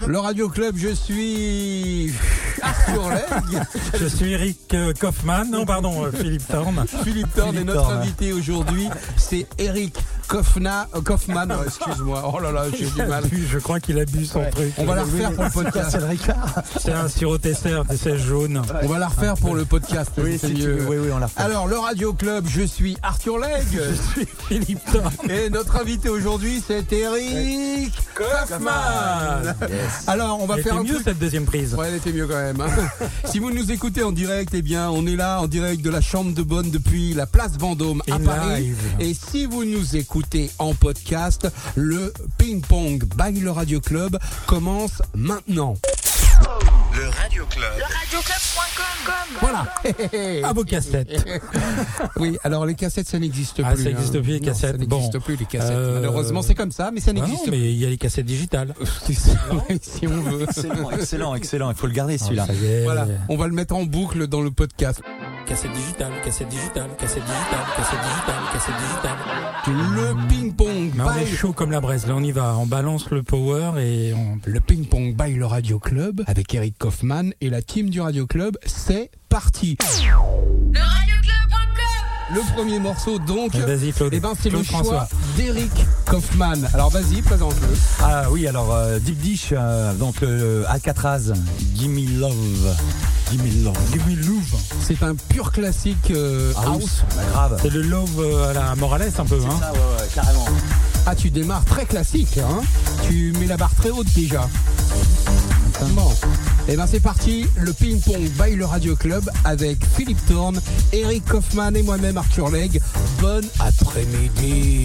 Le Radio Club, je suis Arthur Legge. Je suis Eric Kaufmann. Non, pardon, Philippe Thorne. Philippe Thorne est notre invité aujourd'hui. C'est Eric Kaufmann. Excuse-moi. Oh là là, j'ai du mal. Je crois qu'il abuse son truc. On va la refaire pour le podcast. C'est un sirop-tester, c'est jaune. On va la refaire pour le podcast. Oui, c'est si mieux. tu veux. Oui, on la refait. Alors, le Radio Club, je suis Arthur Legge. Je suis Philippe Thorne. Et notre invité aujourd'hui, c'est Eric Kaufmann. Yes. Alors, on va faire un mieux truc. cette deuxième prise. Ouais, elle était mieux quand même. Hein. Si vous nous écoutez en direct, eh bien, on est là en direct de la Chambre de Bonne depuis la place Vendôme à In Paris. live. Et si vous nous écoutez en podcast, le ping-pong by le Radio Club commence maintenant. Le Radio Club. Le radioclub.com. Voilà. À vos cassettes. Oui, alors les cassettes, ça n'existe Ah, plus. ça n'existe plus, les Non, cassettes. ça n'existe Bon. plus, les cassettes. Malheureusement, c'est comme ça, mais ça Ah non, n'existe mais il y a les cassettes digitales. plus. Si on veut. Excellent. Il faut le garder celui-là. Ça y est. Voilà, on va le mettre en boucle dans le podcast. Cassette digitale, cassette digitale, cassette digitale, cassette digitale, cassette digitale. Le ping-pong Mais on est by chaud comme la braise. Là, on y va. On balance le power et on... le ping-pong by le Radio Club avec Eric Kaufmann et la team du Radio Club. C'est parti. Le radioclub.com. Le premier morceau donc, Vas-y, Claude. eh ben, c'est le Claude choix François. d'Eric Kaufmann. Alors vas-y, présente-le. Ah oui, alors Deep Dish, donc Alcatraz, Gimme Love. Gimme Love. Give me love. C'est un pur classique house. Bah, grave. C'est le love à la Morales un peu, hein. Ça, ouais, carrément. Ah, tu démarres très classique, hein. Tu mets la barre très haute déjà. Bon, et ben c'est parti, le ping-pong by le Radio Club avec Philippe Thorne, Eric Kaufmann et moi-même Arthur Legge. Bon après-midi.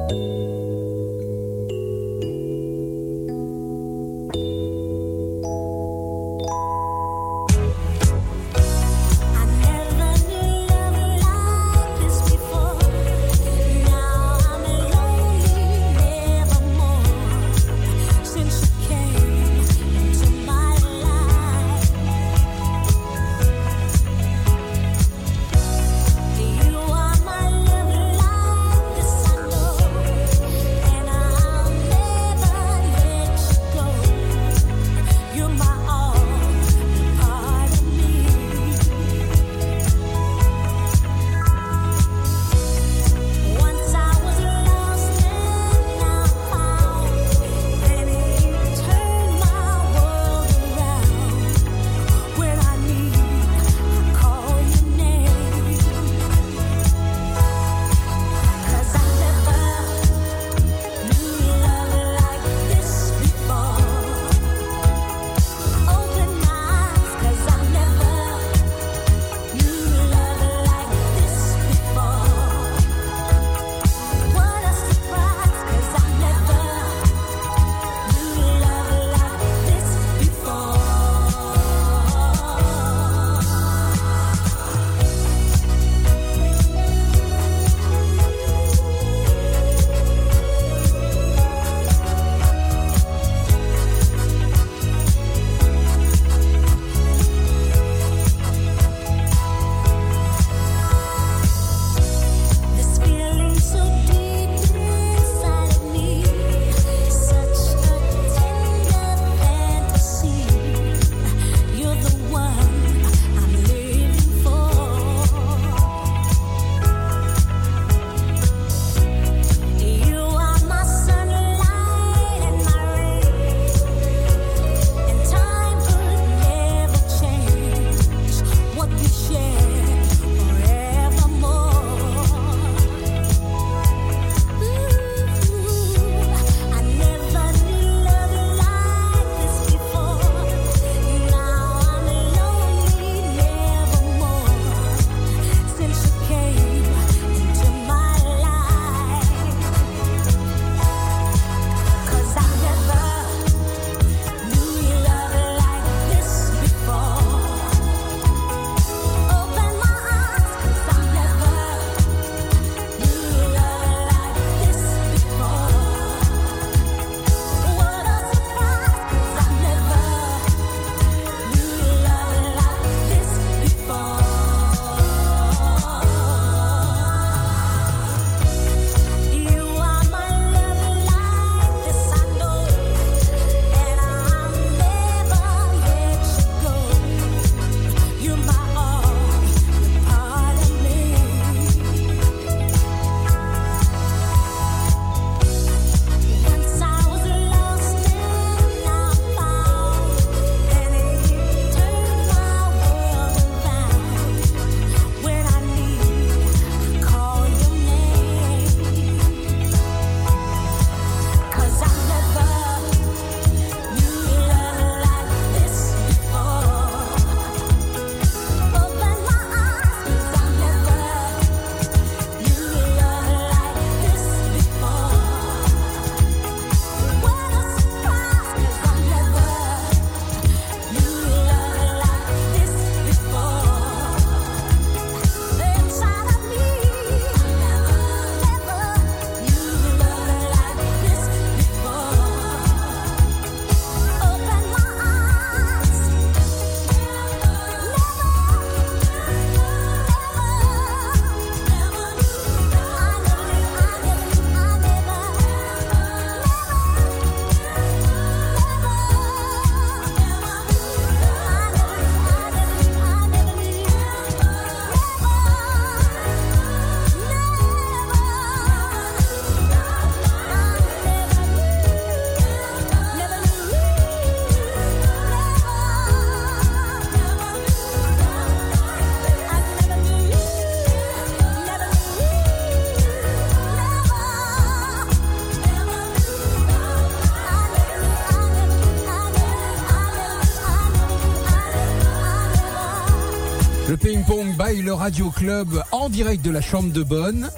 Le ping-pong by le Radio Club en direct de la Chambre de Bonne.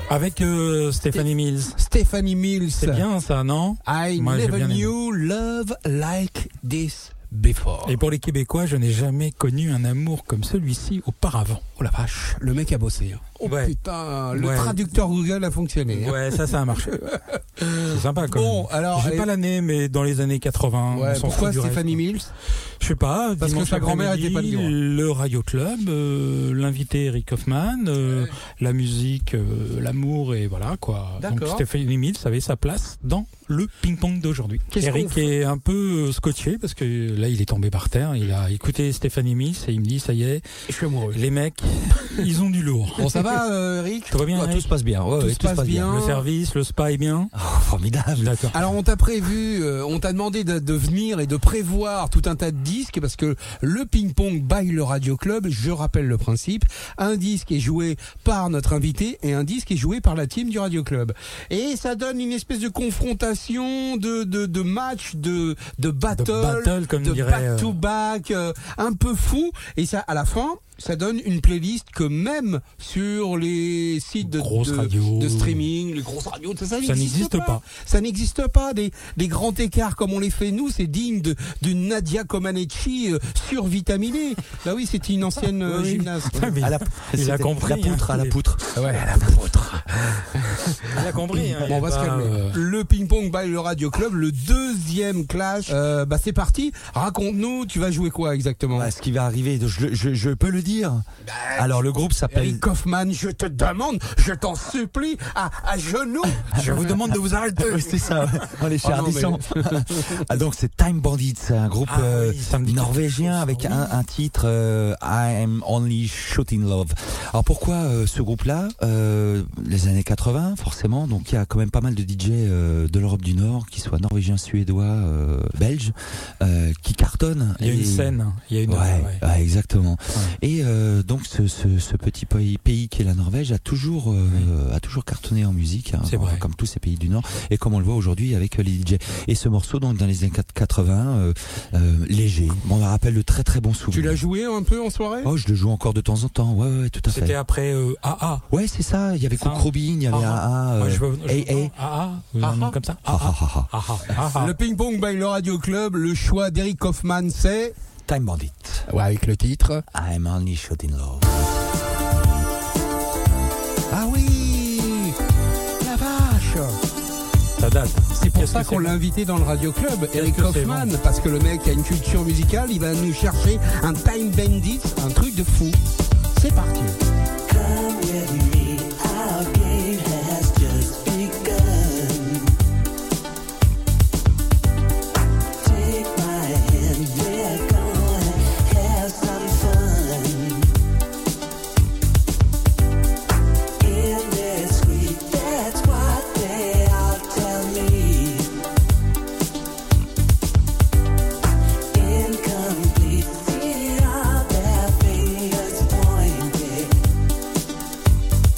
Avec Stephanie Mills. Stephanie Mills. C'est bien ça, non? I Moi, j'ai never bien aimé. knew love like this before. Et pour les Québécois, je n'ai jamais connu un amour comme celui-ci auparavant. Oh la vache, le mec a bossé. Hein. Oh Ouais. putain, le Ouais. traducteur Google a fonctionné. Hein. Ouais, ça a marché. C'est sympa quand Bon, même. alors, J'ai pas l'année, mais dans les années 80. Ouais, on s'en pourquoi fout du reste, Stephanie quoi. Mills? Je sais pas. Parce que dimanche sa grand-mère était pas après-midi, libre. Le Radio Club, l'invité Eric Hoffman, la musique, l'amour et voilà quoi. Donc D'accord. Stephanie Mills avait sa place dans le ping-pong d'aujourd'hui. Qu'est-ce qu'on Eric fait est un peu scotché parce que là il est tombé par terre. Il a écouté Stephanie Mills et il me dit ça y est, Je suis amoureux. les mecs, ils ont du lourd. Bon, ça va, Eric? Tout va bien, Ouais, tout Eric se passe bien. Ouais, Tout ouais, se passe bien. Le service, le spa est bien. Oh, formidable. D'accord. Alors on t'a prévu, on t'a demandé de venir et de prévoir tout un tas de disques parce que le ping-pong by le Radio Club, je rappelle le principe, un disque est joué par notre invité et un disque est joué par la team du Radio Club. Et ça donne une espèce de confrontation, de match, de battle, battle, comme de dirait, back-to-back, un peu fou. Et ça, à la fin, ça donne une playlist que même sur les sites Grosses radios. de streaming, les grosses radios, ça n'existe pas. Ça n'existe pas. Des grands écarts comme on les fait nous, c'est digne d'une Nadia Comaneci survitaminée. Bah oui, c'était une ancienne Oui. gymnaste. Mais À la, il a c'était compris. la poutre, hein. à la poutre. Ouais, la poutre. Il a compris. Hein. Bon, on va se calmer. Le ping-pong by le Radio Club, le deuxième clash. Bah c'est parti. Raconte-nous, tu vas jouer quoi exactement? Ouais, ce qui va arriver, je peux le dire. Alors le groupe s'appelle. Eric Hoffman, je te demande, je t'en supplie, à genoux, je vous demande de vous arrêter. Ouais, c'est ça. On est chez Oh non, Ardisson. Ah, donc c'est Time Bandits, c'est un groupe Ah oui, ça me dit norvégien quelque chose, avec un titre I Am Only Shooting Love. Alors pourquoi ce groupe-là Les années 80 forcément, donc il y a quand même pas mal de DJ de l'Europe du Nord, qui soient norvégiens, suédois, belges, qui cartonnent. Il y a une Et- scène. Il y a une. Ouais, exactement. Ouais. Et donc ce petit pays qui est la Norvège a toujours cartonné en musique, hein, C'est vrai. comme tous ces pays du Nord, et comme on le voit aujourd'hui avec les DJ. Et ce morceau, donc dans les années 80, léger, bon, on me rappelle de très très bons Tu souvenirs. l'as joué un peu en soirée? Oh, je le joue encore de temps en temps. Ouais, tout à C'était fait. après AA. Ouais, c'est ça. Il y avait Ça. Cook Robin, il y avait AA, Ouais, AA. un nom comme ça. Ha, ha, ha, ha. Le ping-pong by le Radio Club, le choix d'Eric Hoffman, c'est... Time Bandit. Ouais, avec le titre. I'm only shooting love. Ah oui, la vache. Ça date. C'est pour Qu'est-ce ça que qu'on c'est l'a invité dans le Radio Club, Eric que c'est Hoffman, bon. parce que le mec a une culture musicale, il va nous chercher un Time Bandit, un truc de fou. C'est parti. Come with me, our game has just begun. Take my hand, we're gonna have some fun. Indiscreet, that's what they all tell me. Incomplete, see all their fingers pointed.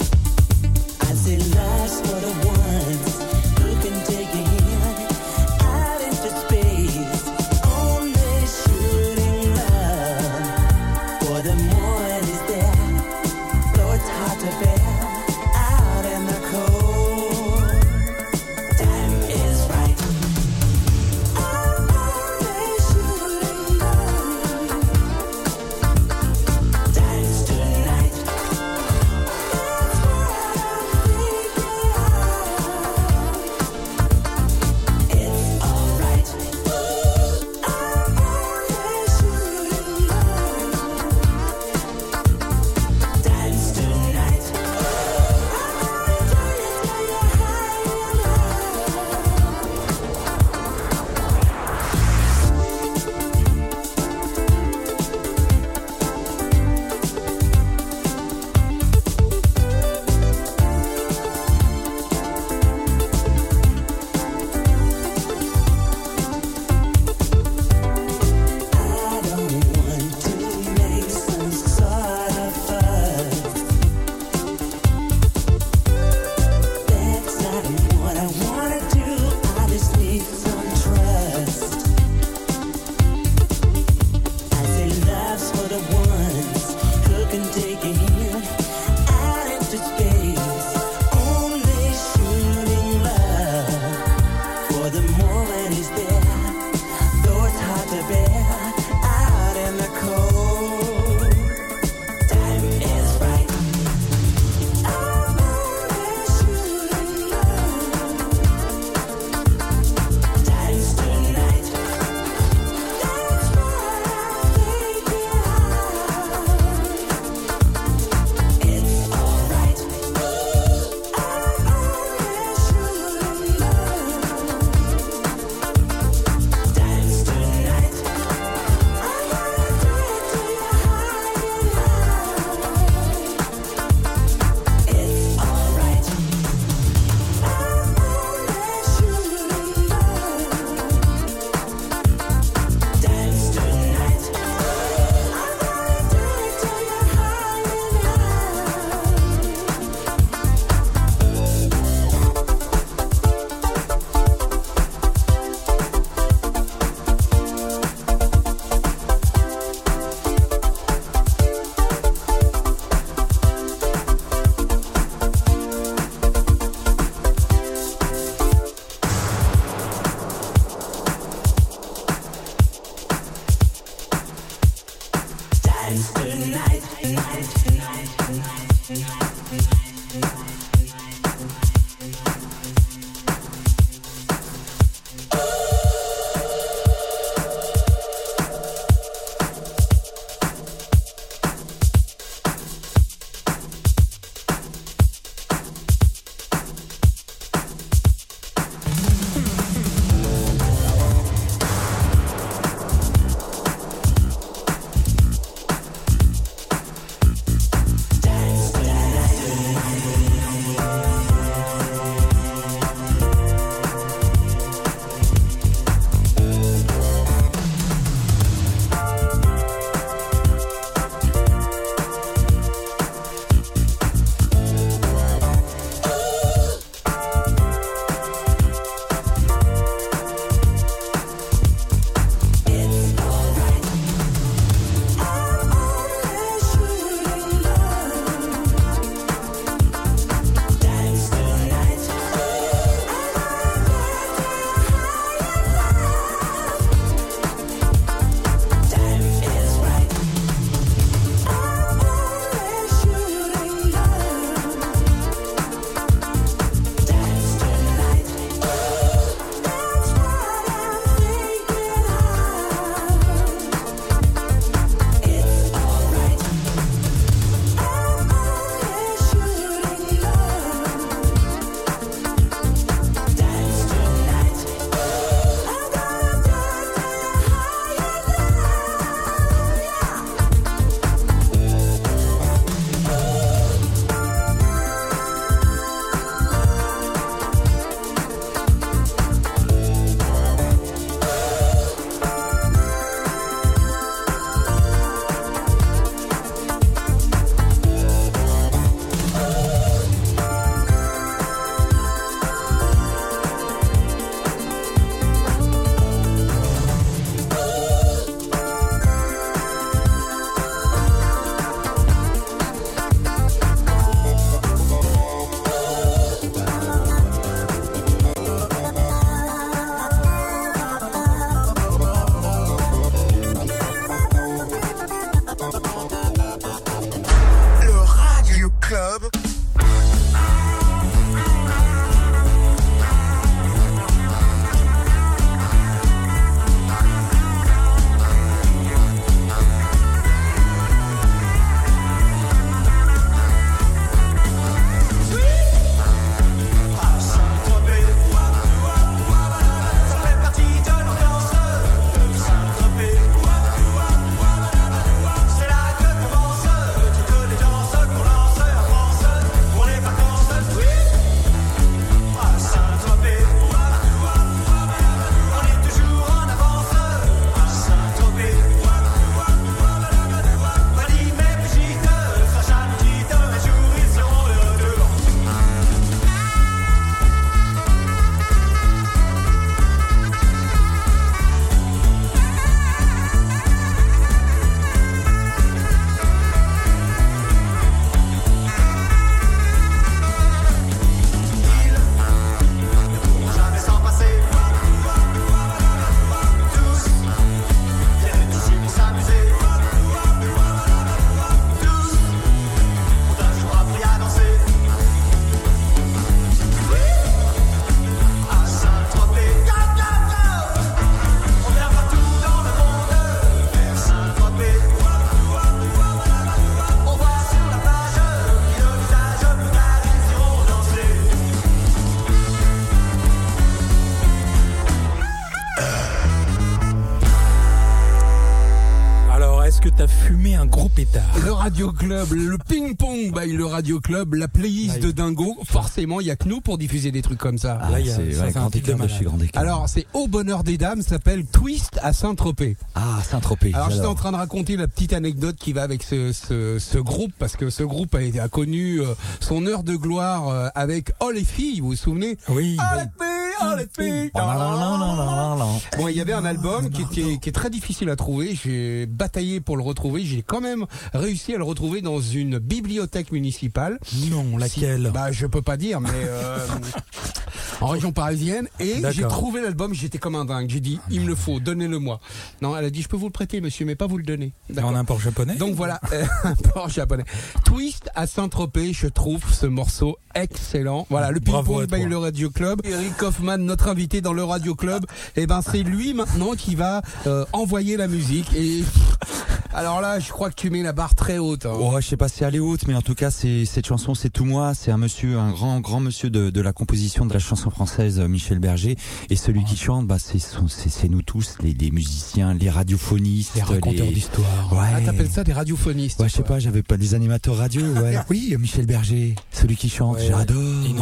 fumer un gros pétard. Le Radio Club, le ping-pong by le Radio Club, la playlist de dingo. Forcément, il y a que nous pour diffuser des trucs comme ça. Là, il y a- c'est ça ouais, fait un grand truc de écart de malade. chez grand écart. Alors, c'est Au Bonheur des Dames, ça s'appelle Twist à Saint-Tropez. Ah, Saint-Tropez. Alors, j'étais j'adore. en train de raconter la petite anecdote qui va avec ce groupe, parce que ce groupe a connu son heure de gloire avec Oh les filles, vous vous souvenez? Oui. Oh les filles, oh les filles. Bon, il y avait un album qui est très difficile à trouver. J'ai bataillé pour le retrouver. J'ai quand même réussi à le retrouver dans une bibliothèque municipale. Non, laquelle? Bah, je peux pas dire, mais en région parisienne. Et D'accord. j'ai trouvé l'album. J'étais comme un dingue. J'ai dit, il me le faut, donnez-le-moi. Non, elle a dit, je peux vous le prêter, monsieur, mais pas vous le donner. D'accord. En import japonais? Donc voilà, un port japonais. Twist à Saint-Tropez, je trouve ce morceau excellent. Voilà, le Bravo à ping-pong by toi. le Radio Club. Eric Hoffman, notre invité dans le Radio Club, et ben c'est lui maintenant qui va envoyer la musique. Et alors là, je crois que tu mets la barre très haute. Hein. Oh, je sais pas si elle est haute, mais en tout cas, cette chanson, c'est tout moi. C'est un monsieur, un grand monsieur de la composition de la chanson française, Michel Berger. Et celui qui chante, bah, c'est nous tous, les musiciens, les radiophonistes, Les raconteurs d'histoire. Ouais. Ah, t'appelles ça des radiophonistes? Ouais, je sais quoi. pas, j'avais pas des animateurs radio, ouais. Oui, Michel Berger, celui qui chante, Ouais, j'adore. il nous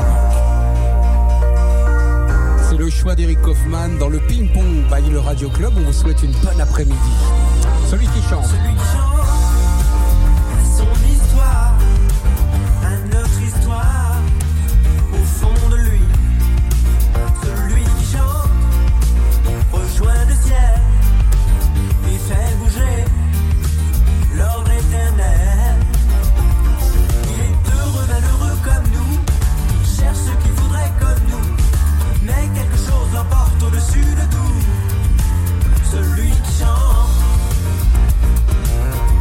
C'est le choix d'Eric Hoffman dans le ping-pong by le Radio Club. On vous souhaite une bonne après-midi. Celui qui chante. Celui qui chante a son histoire, a notre histoire au fond de lui. Celui qui chante rejoint le ciel et fait bouger l'ordre éternel. Il est heureux, malheureux comme nous, il cherche ce qu'il voudrait comme nous, mais quelque chose l'emporte au-dessus de tout. Celui qui chante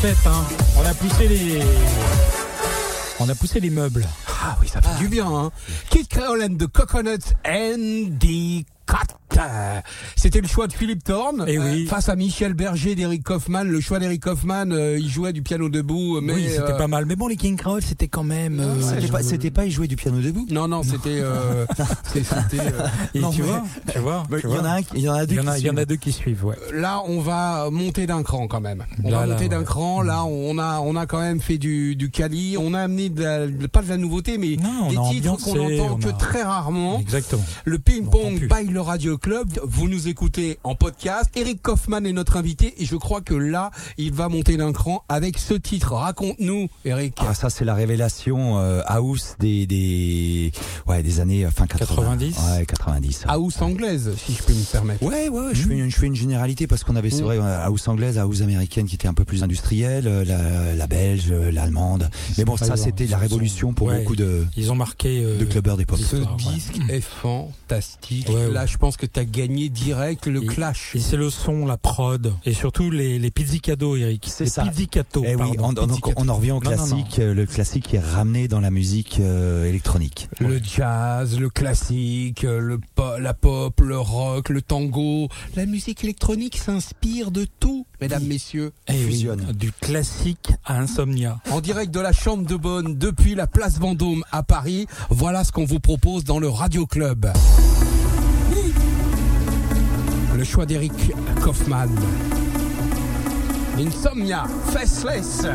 fête, hein. On a poussé les meubles. Ah oui, ça fait du bien, hein. Kid Creole and the Coconuts and the Cat. C'était le choix de Philippe Thorne face à Michel Berger d'Eric Kaufmann. Le choix d'Eric Kaufmann, il jouait du piano debout, mais oui, c'était pas mal. Mais bon, les King Creole, c'était quand même. C'était pas, il jouait du piano debout. Non, c'était. Tu vois. Il y en a deux qui suivent. Ouais. Là, on va monter d'un cran quand même. Cran. Là, on a quand même fait du quali. On a amené pas de la nouveauté, mais des titres qu'on entend que très rarement. Exactement. Le ping-pong by le Radio Club. Vous nous écoutez en podcast. Eric Kaufmann est notre invité et je crois que là, il va monter d'un cran avec ce titre. Raconte-nous, Eric. Ah, ça, c'est la révélation house des années fin 90. Ouais, 90. House anglaise, si je peux me permettre. Ouais, je fais une généralité parce qu'on avait, c'est vrai, house anglaise, house américaine qui était un peu plus industrielle, la belge, l'allemande. Mais bon, ça, c'était la révolution pour beaucoup de. Ils ont marqué de clubbers d'époque. Ce disque est fantastique. Là, je pense que t'as gagné direct le clash. Et c'est le son, la prod, et surtout les pizzicato, Eric. C'est ça. Pizzicato. Et oui, on en revient au classique. Le classique qui est ramené dans la musique électronique. Le jazz, le classique, la pop, le rock, le tango. La musique électronique s'inspire de tout, mesdames, messieurs. Fusionne. Du classique à Insomnia. En direct de la Chambre de Bonne, depuis la place Vendôme à Paris, voilà ce qu'on vous propose dans le Radio Club. Le choix d'Eric Kaufmann. Insomnia, Faceless.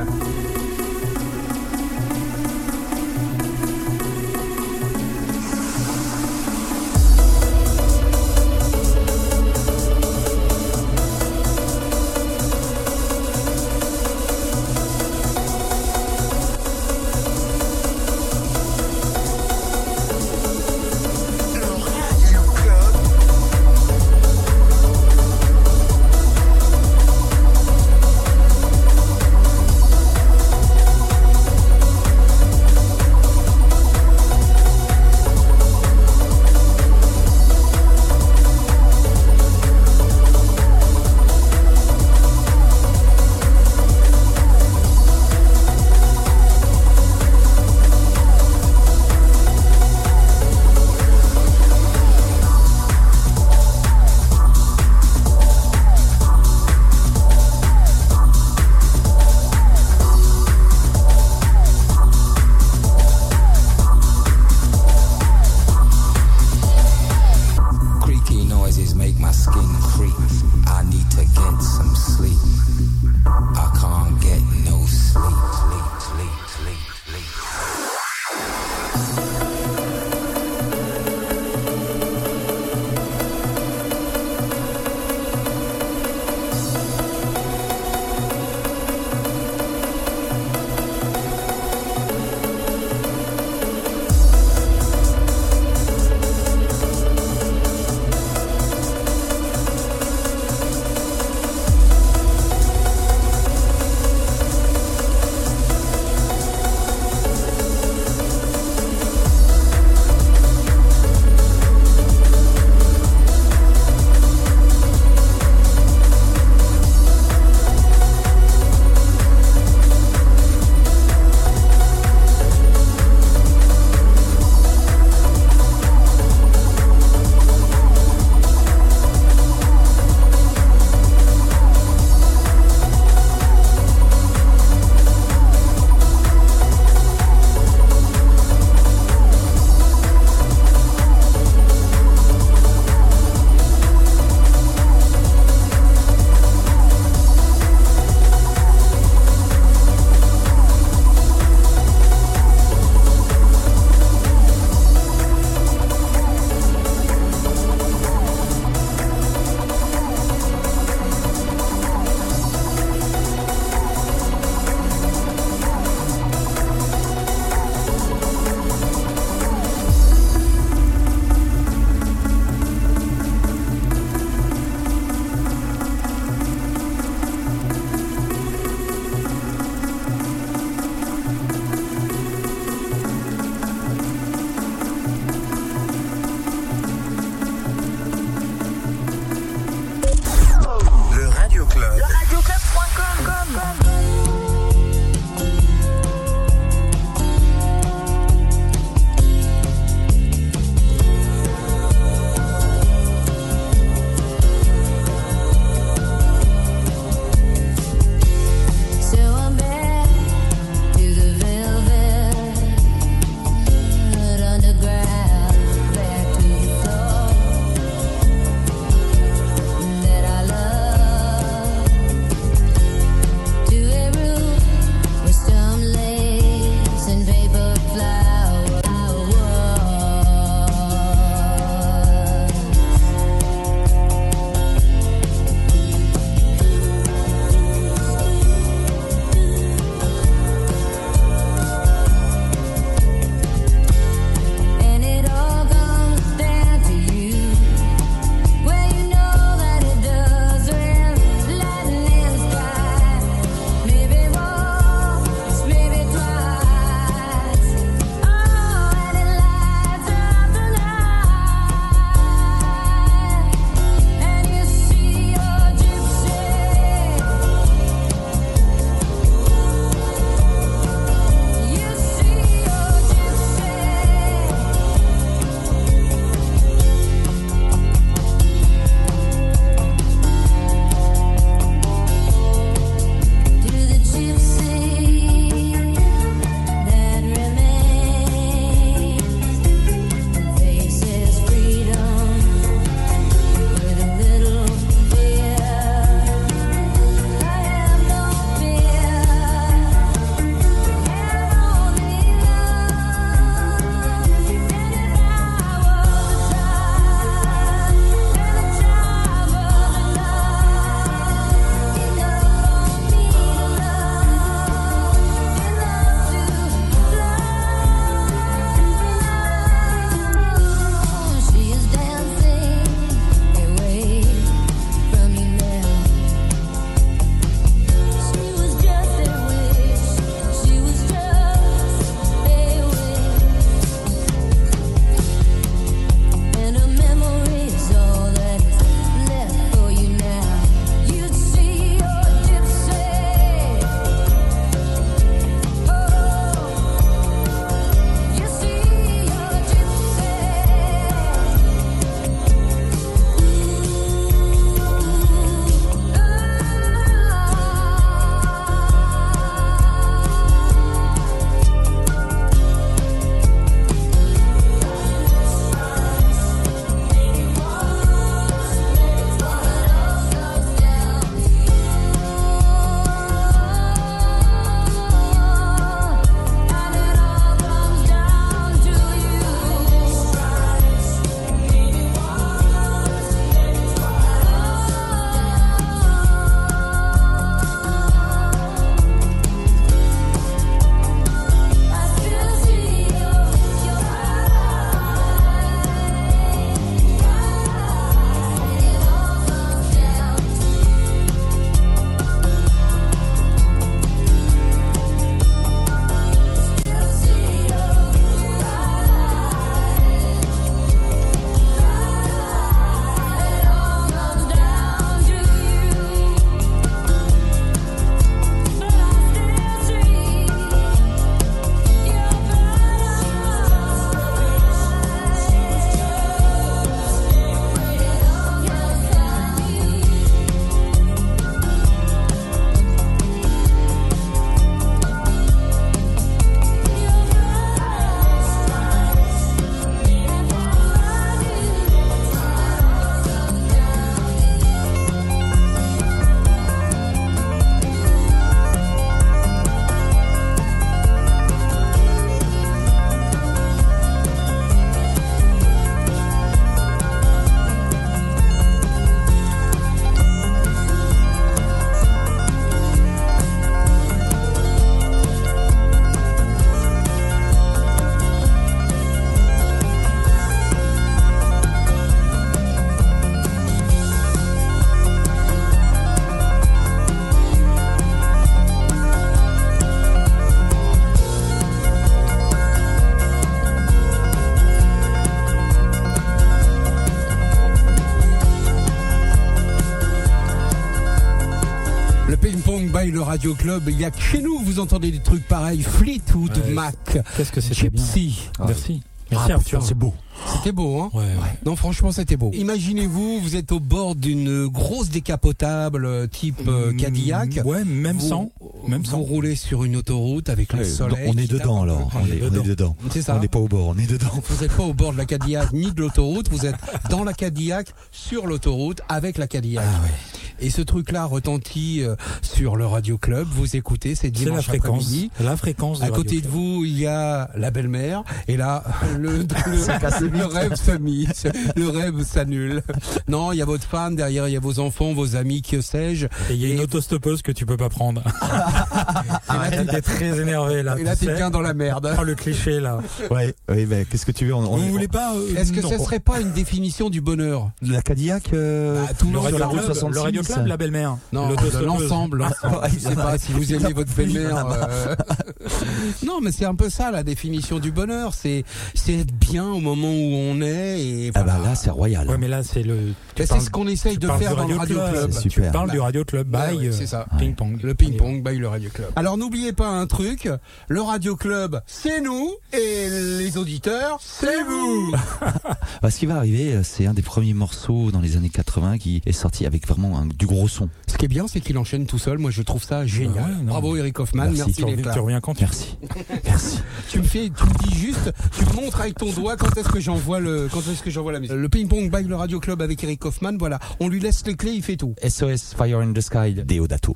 Radio Club. Il y a que chez nous, vous entendez des trucs pareils. Fleetwood Ouais. Mac, Qu'est-ce que c'était bien. Gypsy. Merci. Merci Arthur. C'est beau. C'était beau, hein? Ouais. Non, franchement, c'était beau. Imaginez-vous, vous êtes au bord d'une grosse décapotable type Cadillac. Ouais, même Vous- sans. Même Vous sans. roulez sur une autoroute avec le soleil. On est qui tape dedans un peu. alors. On est dedans. C'est ça. On n'est pas au bord, on est dedans. Vous n'êtes pas au bord de la Cadillac ni de l'autoroute, vous êtes dans la Cadillac, sur l'autoroute, avec la Cadillac. Et ce truc-là retentit sur le Radio Club. Vous écoutez, c'est C'est la dimanche fréquence. après-midi. La fréquence. À du côté Radio de Club. vous, il y a la belle-mère. Et là, le rêve s'amuse, le rêve s'annule. Non, il y a votre femme, derrière il y a vos enfants, vos amis, que sais-je. Et il y a une autostoppeuse que tu peux pas prendre. Et là, T'es très énervé là. et là, tu t'es sais. bien dans la merde. Oh, le cliché là. Ouais, oui, mais qu'est-ce que tu veux Vous voulez pas Est-ce que non. ce serait pas une définition du bonheur? La Cadillac Tout le sur Radio la Club, route 66, le Radio Club, la belle-mère. Non, L'autostoppeuse. l'ensemble. Je sais pas si vous aimez votre belle-mère. Non, mais c'est un peu ça la définition du bonheur. C'est être bien au moment où on est. Et Ah voilà. bah là, c'est royal. Ouais, mais là c'est le. Mais tu c'est parles- ce qu'on essaye tu de parles faire du dans le Radio Club. C'est Tu super. parles du Radio Club Ouais, by ouais, c'est ça. Ping Pong. Le ping-pong by le Radio Club. Alors n'oubliez pas un truc, le Radio Club, c'est nous, et les auditeurs, c'est vous. Bah, ce qui va arriver, c'est un des premiers morceaux dans les années 80 qui est sorti avec vraiment du gros son. Ce qui est bien, c'est qu'il enchaîne tout seul. Moi, je trouve ça génial. Ouais, non. Bravo, Eric Hoffman. Merci. Merci d'être là. Tu reviens quand tu Merci. Merci. Tu me dis juste, tu me montres avec ton doigt quand est-ce que j'envoie la musique. Le ping-pong by le Radio Club avec Eric Hoffman, voilà. On lui laisse les clés, il fait tout. SOS Fire in the Sky, Deodato.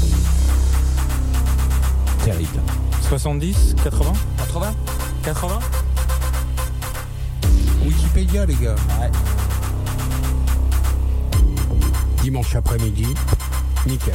Terrible. 70, 80, 80 80. Wikipédia, les gars. Ouais. Dimanche après-midi, nickel.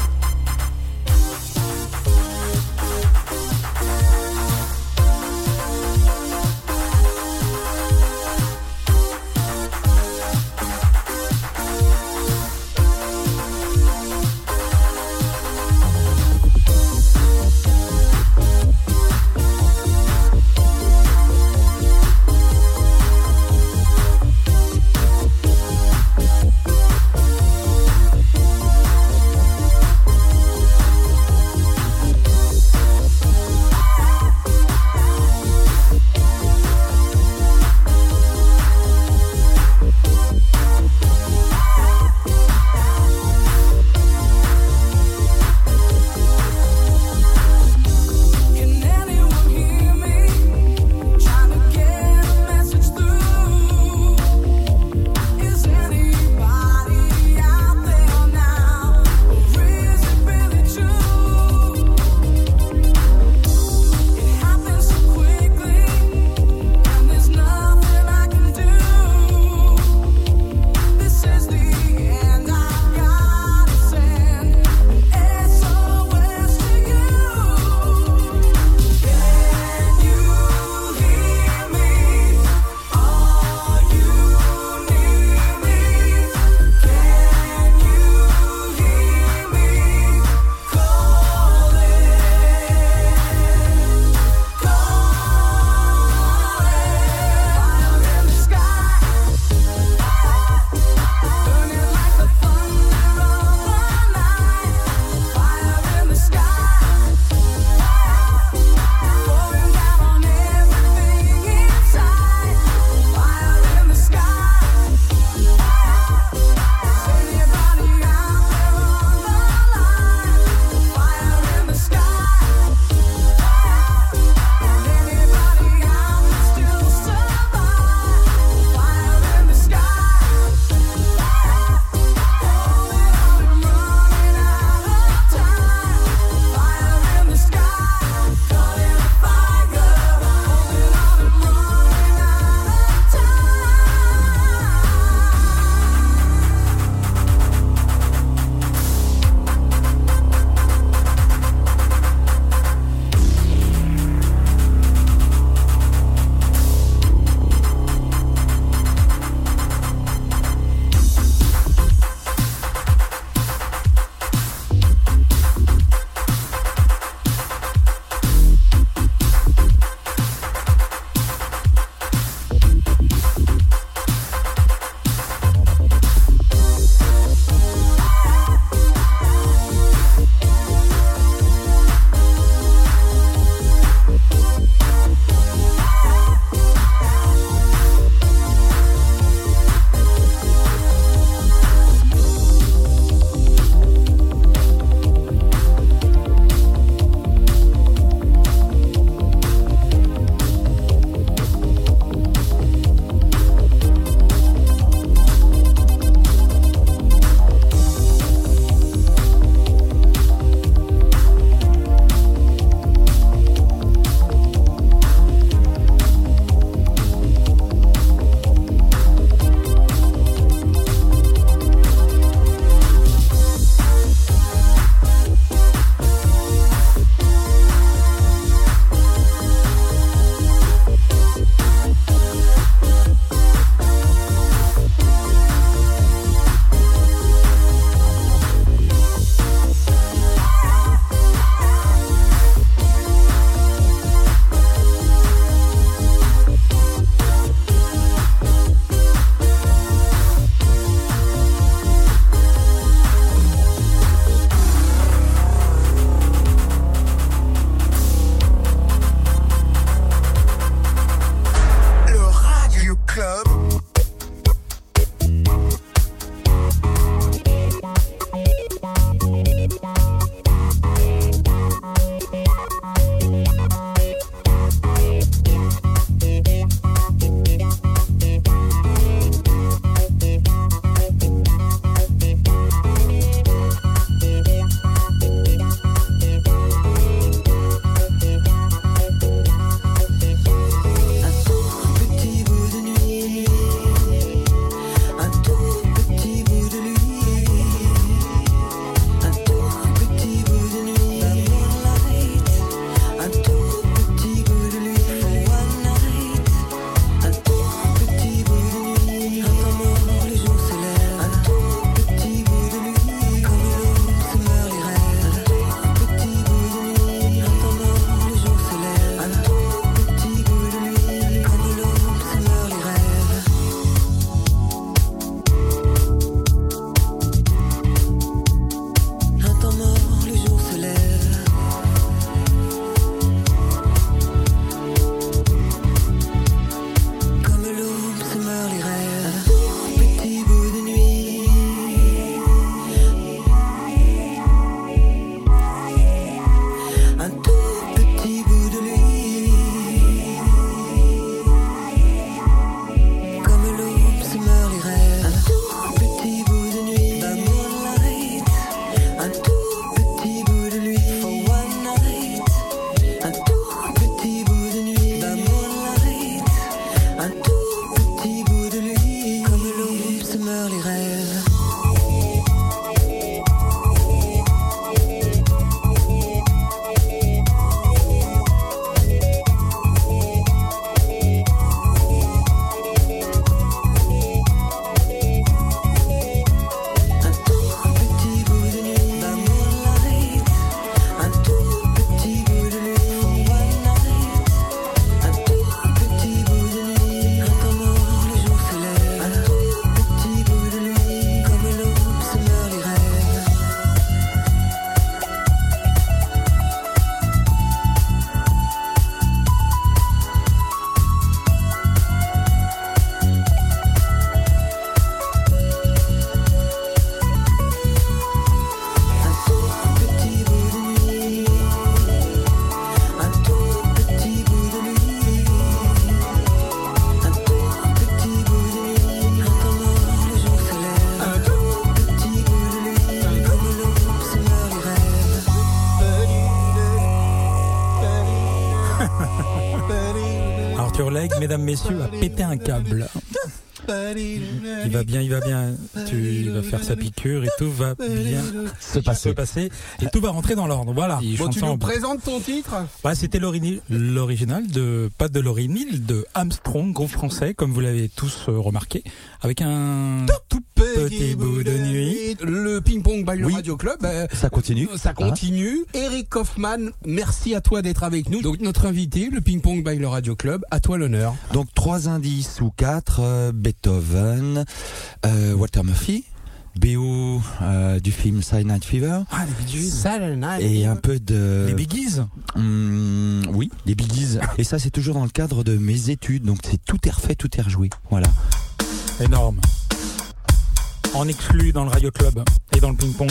collègue, mesdames, messieurs, a pété un câble. Il va bien. Tu vas faire sa piqûre et tout va bien se passer et tout va rentrer dans l'ordre. Voilà. Bon, tu nous présentes ton titre ? Voilà, c'était l'original pas de Lauryn Hill, de Armstrong, groupe français, comme vous l'avez tous remarqué, avec un tout petit bout de nuit. Le ping-pong by le Radio Club. Ça continue. Eric Kaufmann, merci à toi d'être avec nous. Donc notre invité, le ping-pong by le Radio Club, à toi l'honneur. Donc 3 indices ou 4, Beethoven, Walter Murphy, BO du film Saturday Night Fever. Ah, les Bee Gees. Et un peu de... Les Bee Gees. Oui, les Bee Gees. Et ça, c'est toujours dans le cadre de mes études. Donc c'est tout est refait, tout est rejoué. Voilà. Énorme. En exclu dans le Radio Club et dans le ping-pong.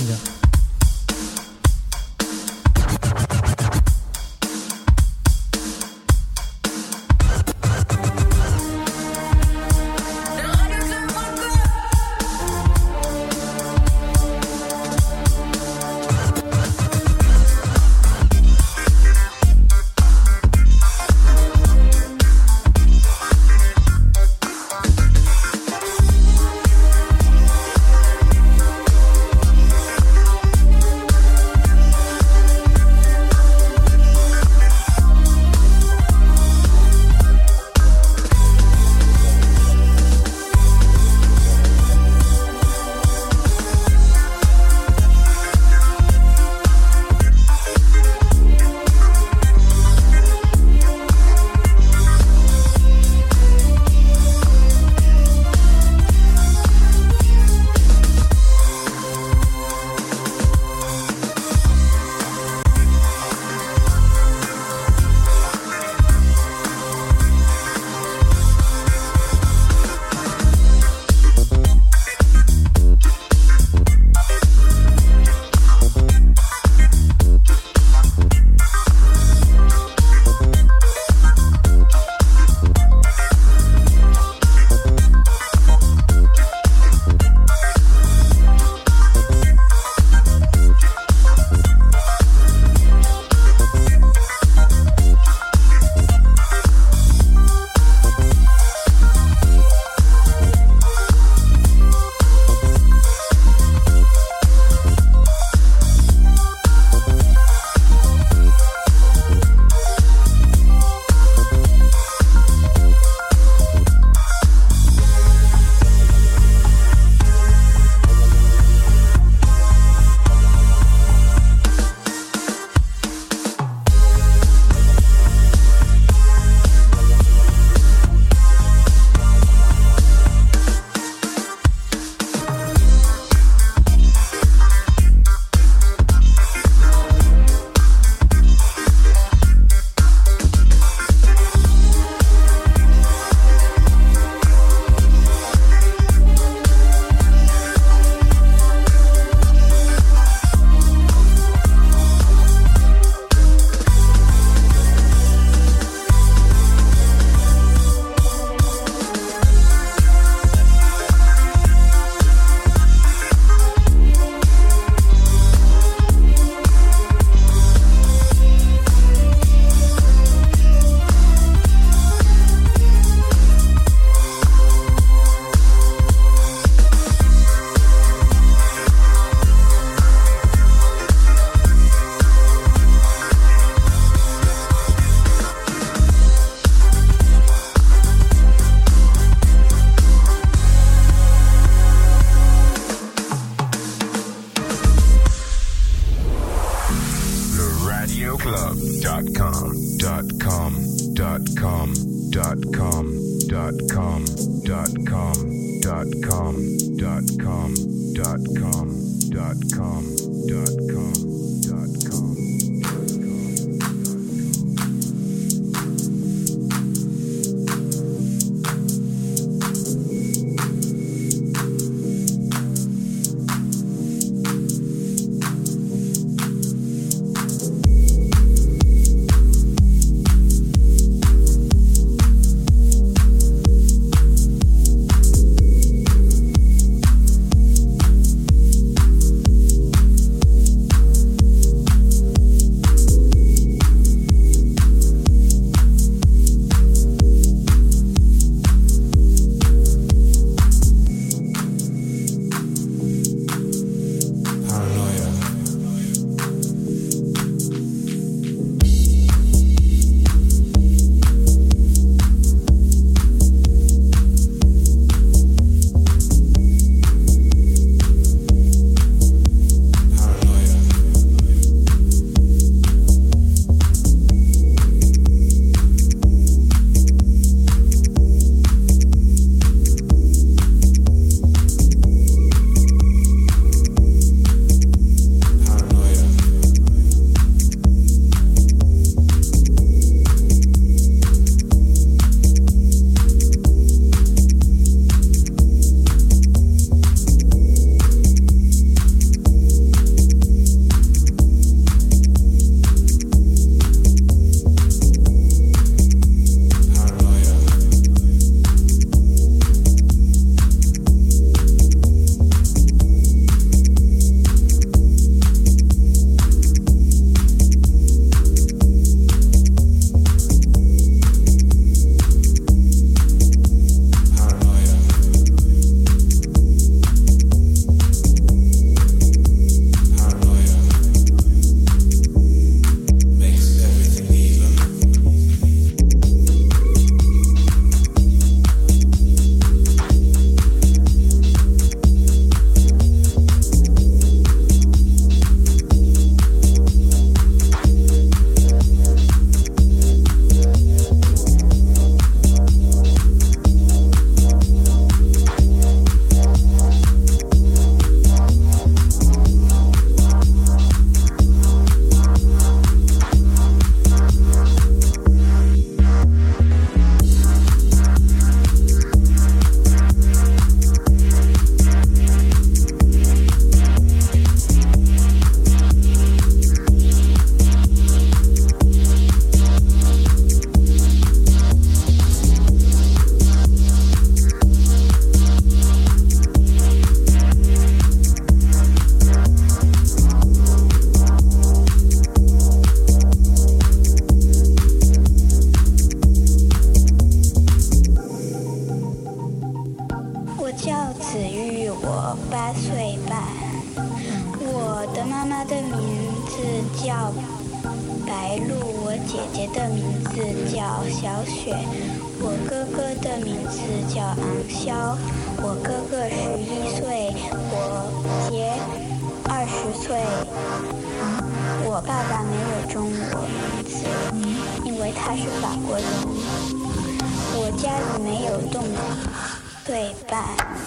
我8岁半。我的妈妈的名字叫白露，我姐姐的名字叫小雪，我哥哥的名字叫昂潇。我哥哥11岁，我姐20岁。我爸爸没有中我名字，因为他是法国人。我家里没有动物对半。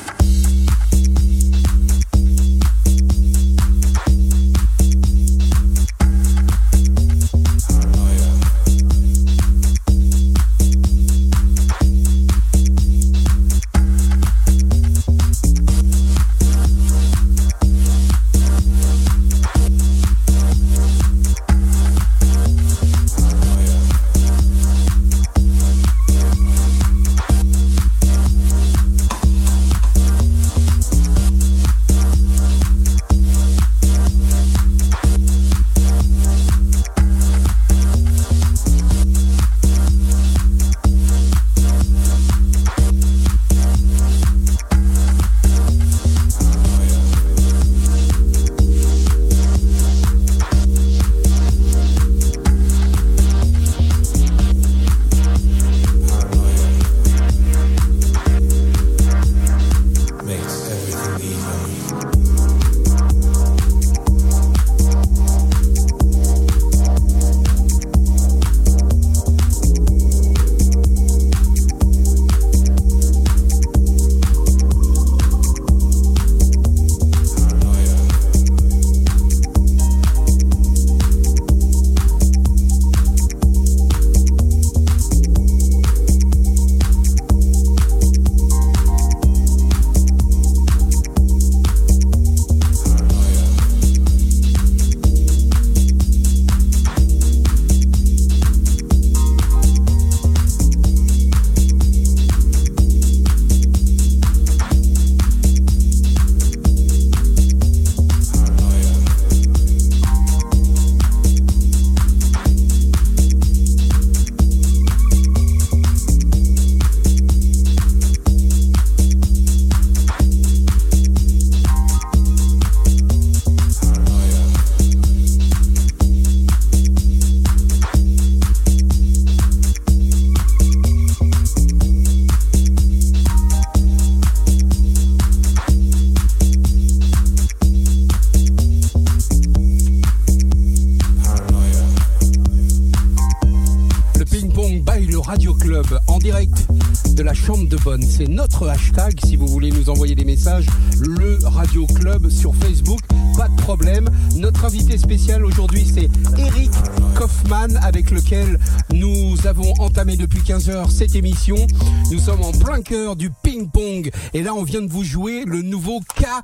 Radio Club en direct de la Chambre de Bonne. C'est notre hashtag si vous voulez nous envoyer des messages. Le Radio Club sur Facebook, pas de problème. Notre invité spécial aujourd'hui c'est Eric Kaufmann avec lequel nous avons entamé depuis 15h cette émission. Nous sommes en plein cœur du ping-pong et là on vient de vous jouer le nouveau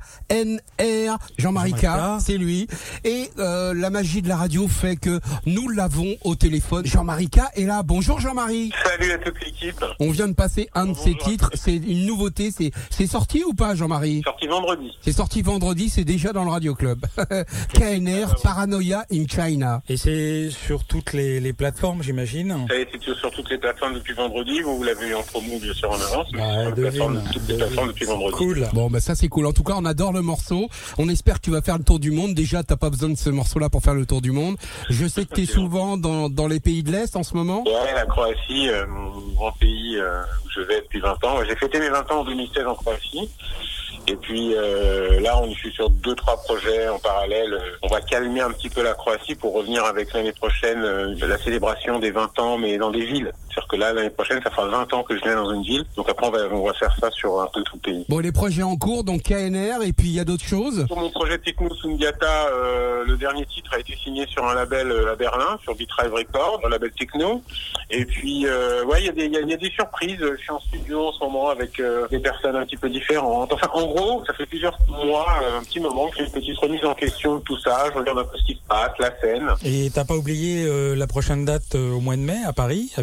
KNR. Jean-Marie K, c'est lui. Et la magie de la radio fait que nous l'avons au téléphone. Jean-Marie K est là. Bonjour Jean-Marie. Salut à toute l'équipe. On vient de passer un de ses titres. C'est une nouveauté. C'est sorti ou pas Jean-Marie? Sorti vendredi. C'est sorti vendredi. C'est déjà dans le Radio Club. KNR, Paranoia in China. Et c'est sur toutes les plateformes, j'imagine. Ça a été sur toutes les plateformes depuis vendredi. Vous l'avez eu en promo bien sûr en avance. Toutes les plateformes depuis vendredi. Cool. Bon bah ça c'est cool. En tout cas on adore le morceau. On espère que tu vas faire le tour du monde. Déjà t'as pas besoin de ce morceau-là pour faire le tour du monde. Je sais que t'es souvent dans les pays de l'Est en ce moment. Ouais, la Croatie, mon grand pays où je vais depuis 20 ans. J'ai fêté mes 20 ans en 2016 en Croatie. Et puis là, on est sur 2-3 projets en parallèle. On va calmer un petit peu la Croatie pour revenir avec l'année prochaine la célébration des 20 ans, mais dans des villes. C'est-à-dire que là, l'année prochaine, ça fera 20 ans que je viens dans une ville. Donc après, on va faire ça sur un peu tout le pays. Bon, les projets en cours, donc KNR, et puis il y a d'autres choses. Sur mon projet Techno Sundiata, le dernier titre a été signé sur un label à Berlin, sur Beatrive Records, un label techno. Et puis, ouais, il y a des surprises. Je suis en studio en ce moment avec des personnes un petit peu différentes. Enfin, en gros, ça fait plusieurs mois, un petit moment, que j'ai une petite remise en question de tout ça. Je regarde un peu ce qui se passe, la scène. Et t'as pas oublié la prochaine date au mois de mai à Paris avec nous?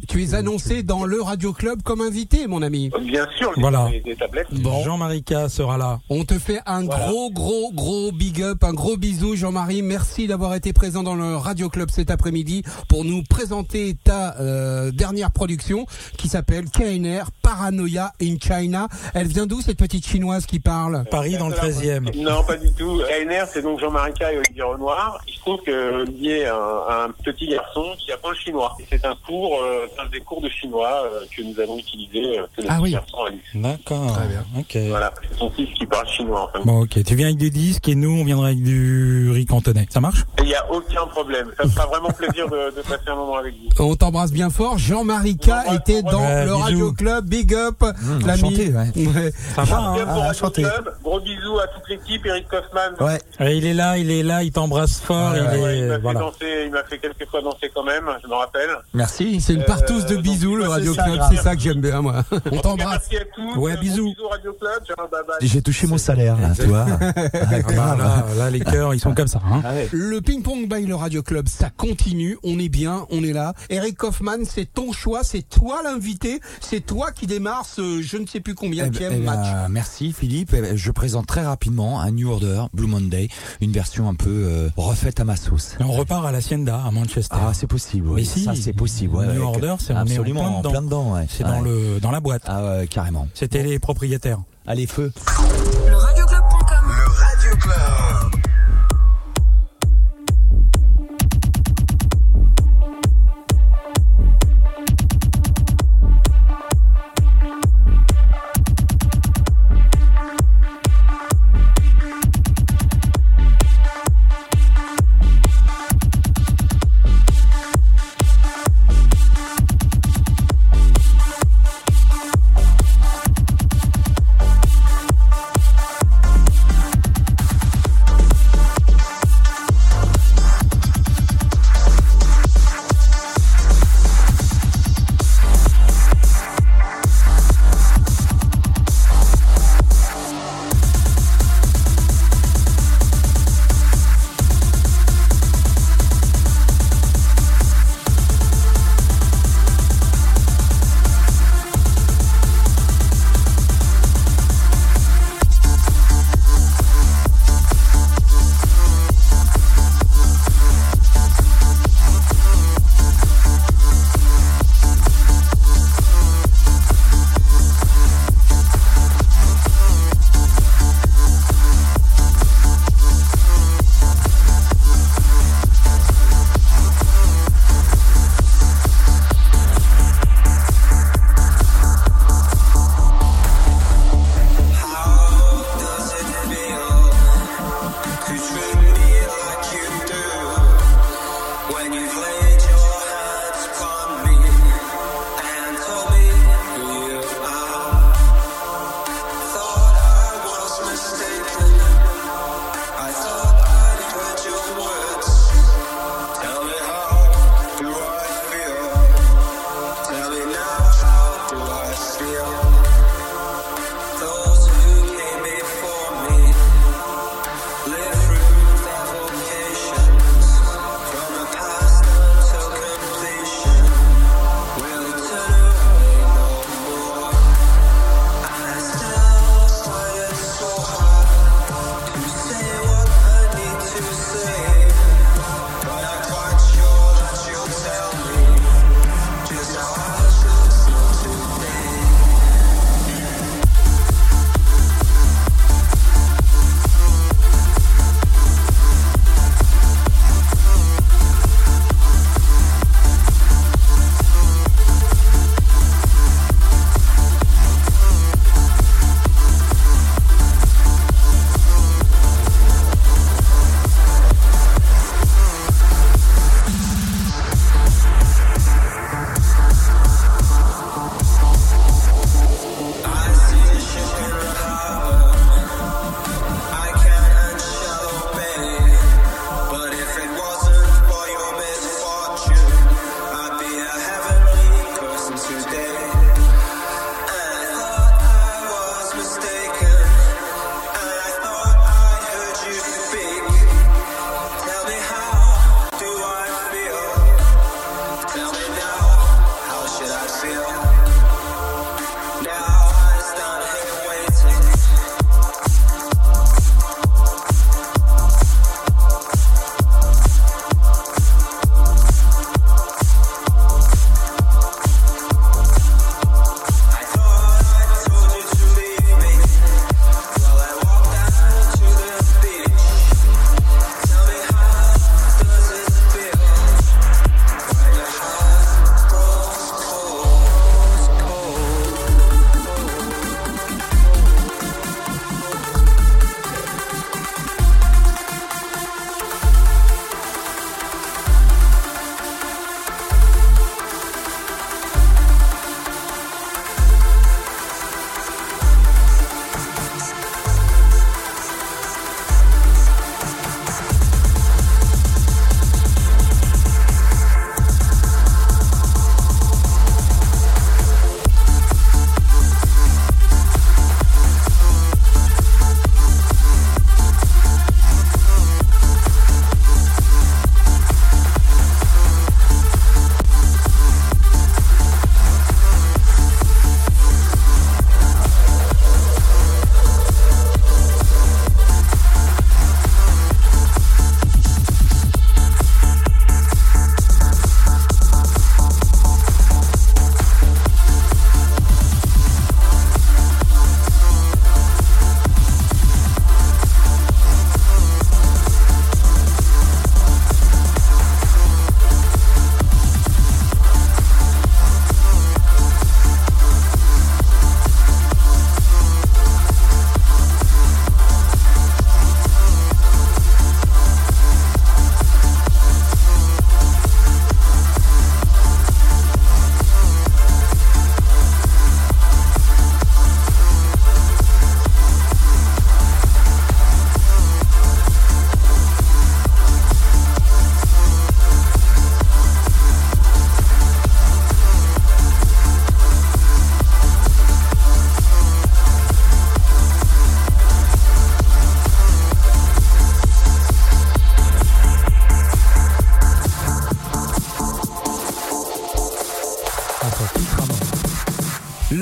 Tu es annoncé dans le Radio Club comme invité, mon ami. Bien sûr, voilà. Des tablettes. Bon. Jean-Marie K sera là. On te fait un gros big up, un gros bisou, Jean-Marie. Merci d'avoir été présent dans le Radio Club cet après-midi pour nous présenter ta dernière production qui s'appelle KNR, Paranoia in China. Elle vient d'où, cette petite chinoise qui parle? Paris, dans le 13e. Non, pas du tout. KNR, c'est donc Jean-Marie K et Olivier Renoir. Il se trouve que Olivier est un petit garçon qui apprend le chinois. Et c'est un des cours de chinois que nous avons utilisé, que le petit garçon a lu. D'accord. Très bien. Ok. Voilà, c'est son fils qui parle chinois. Enfin. Bon, ok. Tu viens avec des disques et nous, on viendra avec du riz cantonais. Ça marche? Il n'y a aucun problème. Ça me fera vraiment plaisir de passer un moment avec vous. On t'embrasse bien fort. Jean-Marie K était dans le Radio Club. Big up, l'ami. Chanté, ouais. Ça va, hein? Chanté. Gros bisous à toute l'équipe. Eric Kaufmann. Ouais. Il est là, il t'embrasse fort. Il m'a fait quelques fois danser quand même, je me rappelle. Merci. C'est une partouze de bisous, le Radio Club. C'est ça que j'aime bien, moi. On t'embrasse. Merci à tous. Ouais, bisous. Bisous Radio Club. J'ai touché mon salaire, là, tu vois. Là, les cœurs, ils sont comme ça. Hein. Le ping-pong by le Radio Club, ça continue. On est bien, on est là. Eric Kaufmann, c'est ton choix, c'est toi l'invité, c'est toi qui démarre ce je ne sais plus combien de match. Merci Philippe. Je présente très rapidement un New Order, Blue Monday, une version un peu refaite à ma sauce. On repart à l'Hacienda, à Manchester. Ah, c'est possible. Oui. Mais si, ça c'est possible. Ouais, New Order, c'est absolument en plein dedans. Ouais. C'est dans la boîte. Ah ouais, carrément. C'était les propriétaires. Allez, feu. Le radioclub.com. Le Radio Club.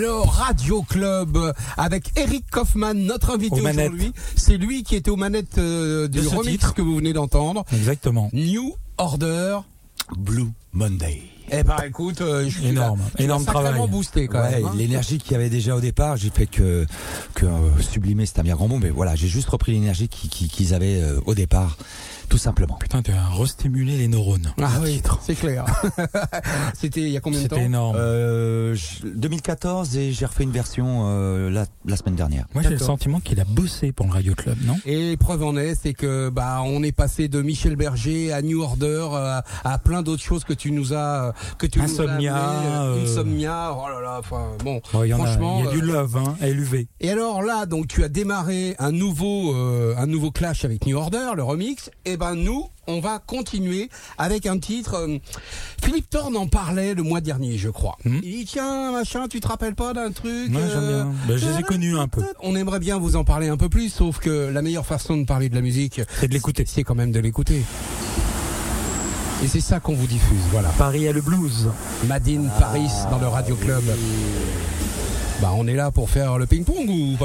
le Radio Club avec Eric Kaufmann, notre invité aujourd'hui. C'est lui qui était aux manettes du remix titre que vous venez d'entendre. Exactement. New Order, Blue Monday. Eh ben écoute, je suis énorme travail. Boosté quand même. Hein. L'énergie qu'il y avait déjà au départ, j'ai fait que sublimer, c'est un bien grand mot, mais voilà, j'ai juste repris l'énergie qu'ils avaient au départ. Tout simplement. Putain, tu as restimulé les neurones. Ah oui, c'est clair. C'était il y a combien de temps ? C'était énorme. 2014 et j'ai refait une version la semaine dernière. Moi, j'ai le sentiment qu'il a bossé pour le Radio Club, non ? Et preuve en est, c'est que on est passé de Michel Berger à New Order à plein d'autres choses que tu nous as Insomnia. Oh là là, enfin bon. Franchement, il y a du love, hein, LUV. Et alors là, donc tu as démarré un nouveau clash avec New Order, le remix. Et nous, on va continuer avec un titre. Philippe Thorne en parlait le mois dernier, je crois. Il dit tiens, machin, tu te rappelles pas d'un truc ? Ouais, j'aime bien. Je les ai connus un peu. On aimerait bien vous en parler un peu plus, sauf que la meilleure façon de parler de la musique, c'est de l'écouter. C'est quand même de l'écouter. Et c'est ça qu'on vous diffuse, voilà. Paris a le blues. Made in Paris dans le Radio Club. On est là pour faire le ping-pong ou pas ?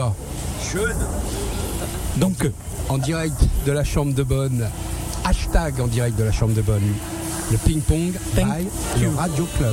Donc, en direct de la Chambre de Bonne, hashtag en direct de la Chambre de Bonne, le ping-pong by le Radio Club.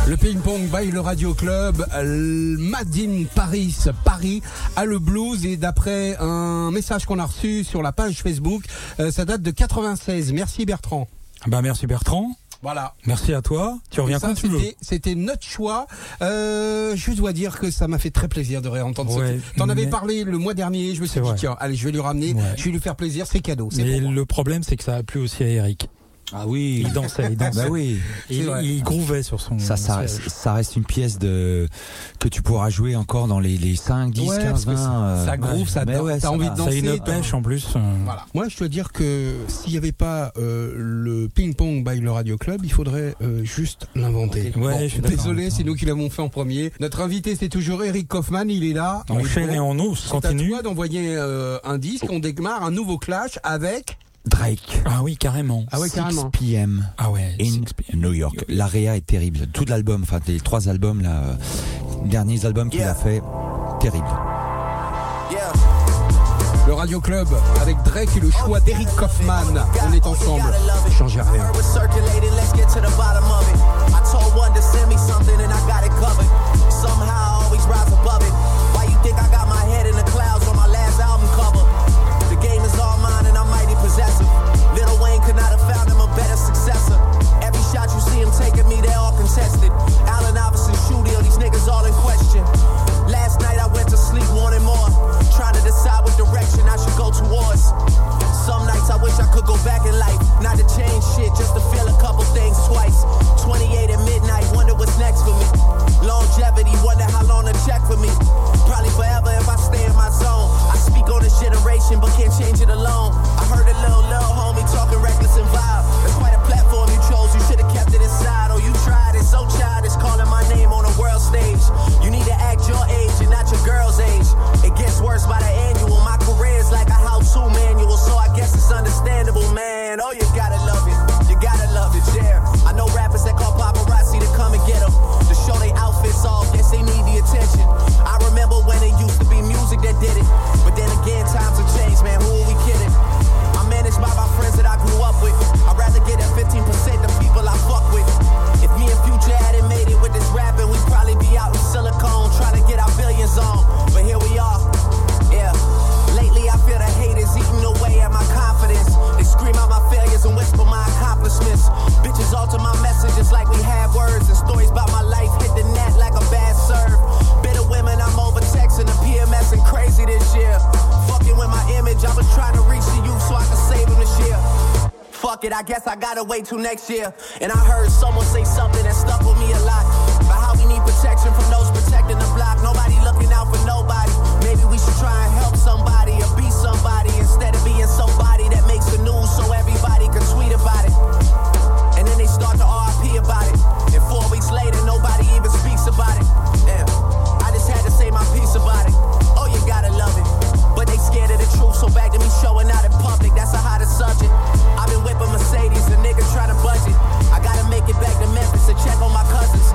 Le ping-pong by le Radio Club, Made in Paris a le blues, et d'après un message qu'on a reçu sur la page Facebook, ça date de 96. Merci Bertrand. Bah merci Bertrand. Voilà. Merci à toi. Tu reviens quand tu veux. C'était notre choix. Je dois dire que ça m'a fait très plaisir de réentendre ça. T'en avais parlé le mois dernier. Je me suis dit, tiens, allez, je vais lui ramener. Ouais. Je vais lui faire plaisir. C'est cadeau. Mais le problème, c'est que ça a plu aussi à Eric. Ah oui. Il dansait. Bah oui. Il grouvait sur son. Ça reste une pièce que tu pourras jouer encore dans les 5, 10, 15, 20. Ça groove, ça t'as envie de danser. Ça a une pêche en plus. Voilà. Moi, je dois dire que s'il n'y avait pas le ping-pong by le Radio Club, il faudrait juste l'inventer. Ouais, je suis désolé, c'est nous qui l'avons fait en premier. Notre invité, c'est toujours Eric Kaufmann. Il est là. On chaîne et on ose. Continue. C'est à toi d'envoyer un disque. On démarre un nouveau clash avec Drake. Ah oui, carrément. 6 p.m. Ah ouais. In New York. L'area est terrible. Tout l'album, enfin les 3 albums là, derniers albums qu'il a fait, terrible. Le Radio Club avec Drake et le choix d'Eric Kaufmann. On est ensemble. Changez rien. Lil Wayne could not have found him a better successor. Every shot you see him taking me, they're all contested. Allen Iverson, Shooty, these niggas all in question. Last night I went to sleep wanting more, trying to decide what direction I should go towards. Some nights I wish I could go back in life, not to change shit, just to feel a couple things twice. 28 at midnight, wonder what's next for me. Longevity, wonder how long to check for me. Probably forever if I stay in my zone. I speak on this generation, but can't change it alone. I heard a little homie talking reckless and vibe. That's quite a platform you chose, you should've kept it inside. Oh, you tried it, so childish, calling my name on a world stage. You need to act your age and not your girl's age. It gets worse by the annual. My career's like a how-to manual, so I guess it's understandable, man. Oh, you gotta love it, yeah. I know rappers that call paparazzi to come and get them, to show their outfits off, guess they need the attention. I remember when it used to be music that did it, but then again, times have changed, man, who are we kidding? I'm managed by my friends that I grew up with. I'd rather get that 15% the people I fuck with. If me and Future hadn't made it with this rapping, we'd probably be out in Silicone trying to get our billions on. But here we are, yeah. Lately I feel the haters eating away at my confidence. They scream out my failures and whisper my accomplishments. Bitches alter my messages like we have words, and stories about my life hit the net like a bad serve. Bitter women, I'm over texting the PMS and crazy this year. Fucking with my image, I was trying to reach the youth so I could save them this year. Fuck it, I guess I gotta wait till next year. And I heard someone say something that stuck with me a lot, about how we need protection from those protecting the block. Nobody looking out for nobody. Maybe we should try and help somebody or be somebody instead of being somebody that makes the news so everybody can tweet about it. And then they start to RP about it, and 4 weeks later nobody even speaks about it. Damn, I just had to say my piece about it. Oh, you gotta love it. But they scared of the truth, so back to me showing out in public, that's a hotter subject. I've been whipping Mercedes, a nigga try to budget. I gotta make it back to Memphis to check on my cousins.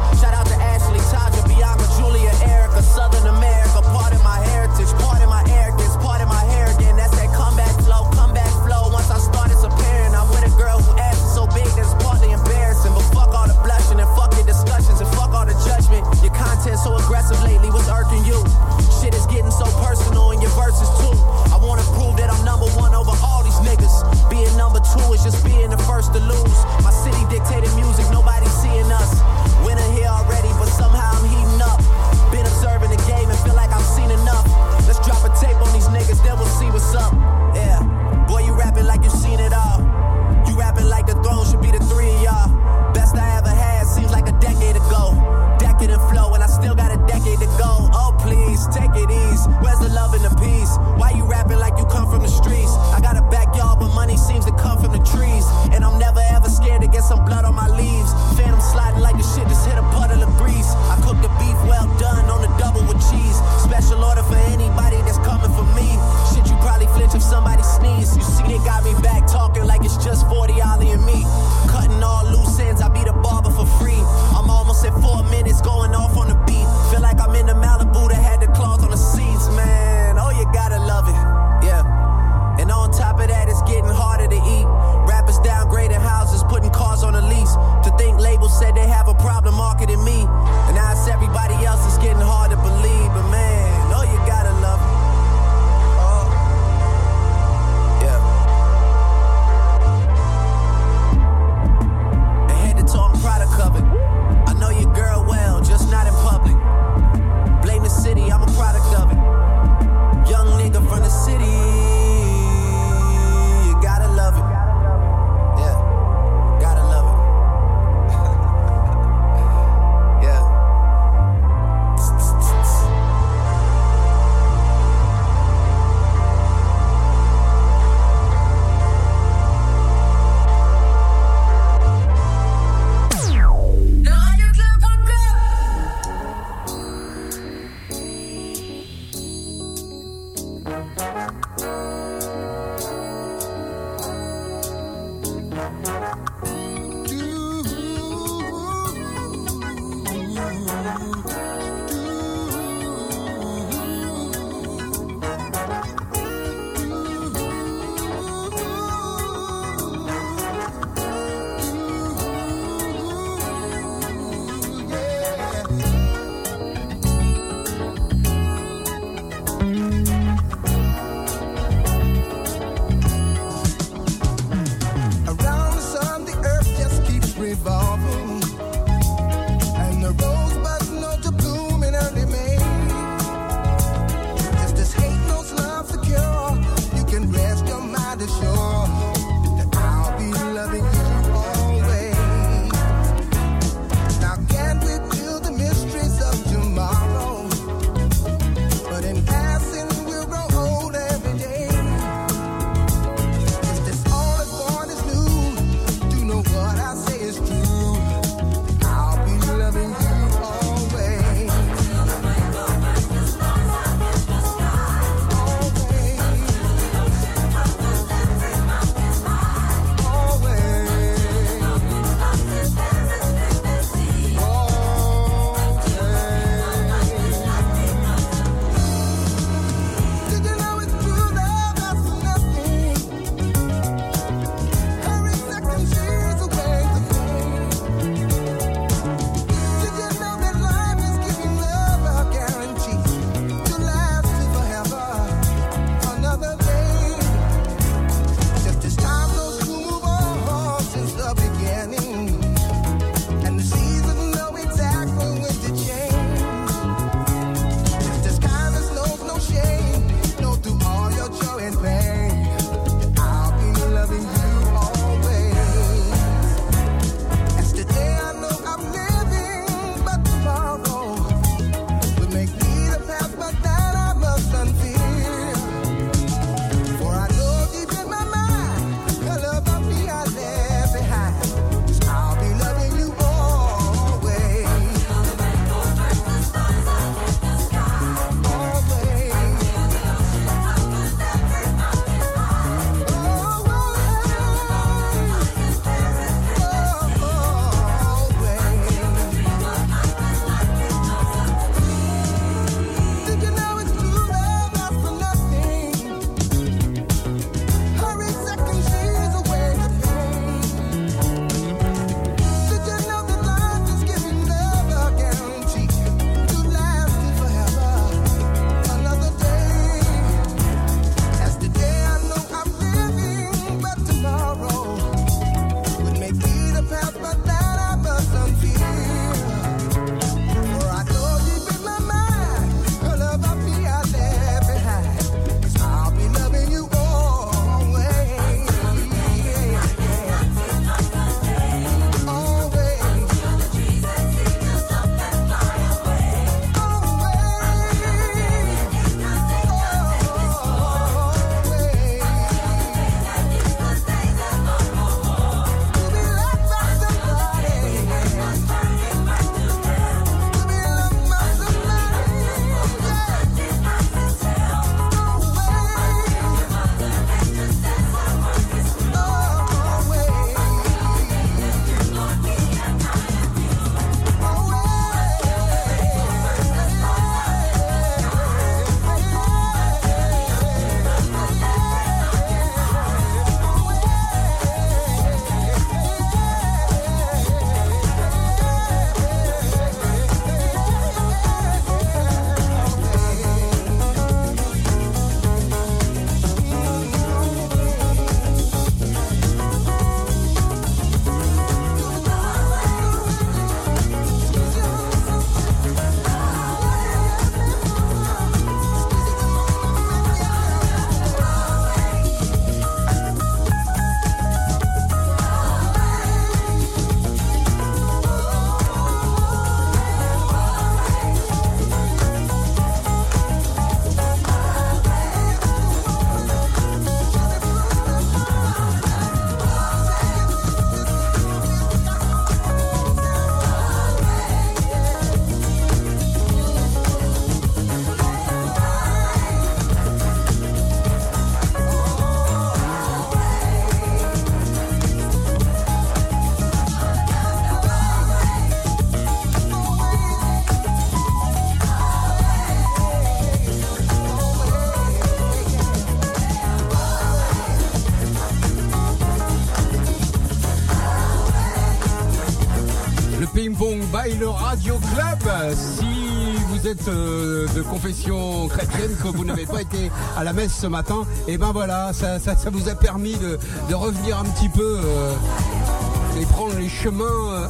by le Radio Club. Si vous êtes de confession chrétienne, que vous n'avez pas été à la messe ce matin, et ben voilà, ça vous a permis de revenir un petit peu et prendre les chemins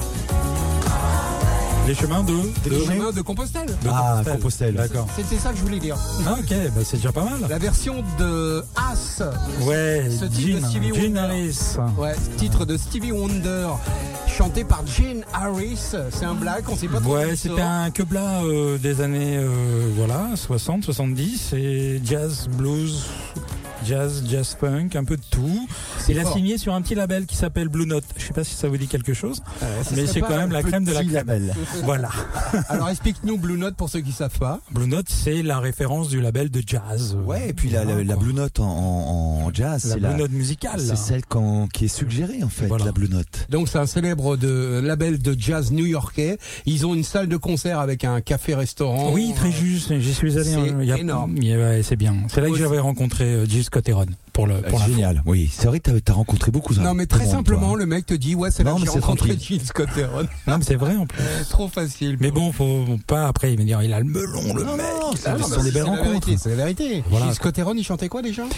les chemins de Compostelle. Compostelle. D'accord. C'était ça que je voulais dire. Ah, ok, bah c'est déjà pas mal. La version de As. Ouais, ce titre de Stevie Gene Wonder. Harris. Ouais, titre de Stevie Wonder, chanté par Gene Harris. C'est un black, on sait pas trop. Ouais, c'était un quebla des années 60, 70 et jazz, blues. Jazz punk, un peu de tout. Il a signé sur un petit label qui s'appelle Blue Note. Je sais pas si ça vous dit quelque chose, mais c'est quand même la crème de la crème. Label. Voilà. Alors explique-nous Blue Note pour ceux qui savent pas. Blue Note, c'est la référence du label de jazz. Ouais, et puis la Blue Note en jazz, la c'est Blue Note musicale. C'est celle qui est suggérée en fait, voilà. La Blue Note. Donc c'est un célèbre label de jazz new-yorkais. Ils ont une salle de concert avec un café-restaurant. Oui, très juste. J'y suis allé. C'est énorme. Ouais, c'est bien. C'est là que j'avais rencontré Gilles Scott-Heron pour génial. Oui, c'est vrai que t'as rencontré beaucoup ça. Non, mais très simplement, le mec te dit c'est là que j'ai rencontré Gilles Scott-Heron. Non, mais c'est vrai en plus. Trop facile. Mais bon, faut pas après il va dire il a le melon le mec. Ce sont des belles rencontres. C'est la vérité. Voilà. Gilles Scott-Heron, il chantait quoi déjà?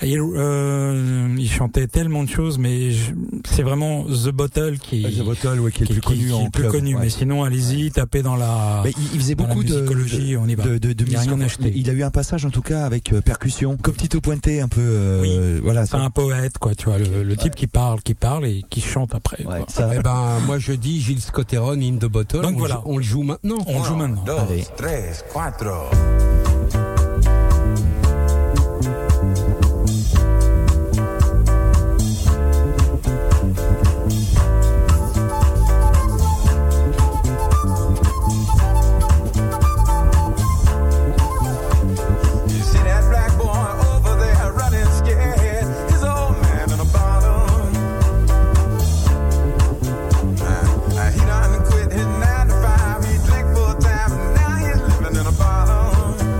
Il chantait tellement de choses, mais c'est vraiment The Bottle qui est le plus connu en club. Plus connu, ouais. Mais sinon, allez-y, tapez dans la. Mais il faisait beaucoup de musicologie, on y va. de il y a rien acheté. Il a eu un passage en tout cas avec percussion, comme Tito Puente un peu. Oui. Voilà. C'est un poète, quoi. Tu vois, le type qui parle et qui chante après. Ouais, Eh ben, moi je dis Gilles Scott-Heron in the Bottle. Donc voilà. On le joue maintenant. On le joue maintenant. 2, 3, 4. He done quit his 9 to 5. He drank full time and now he's living in a bottle.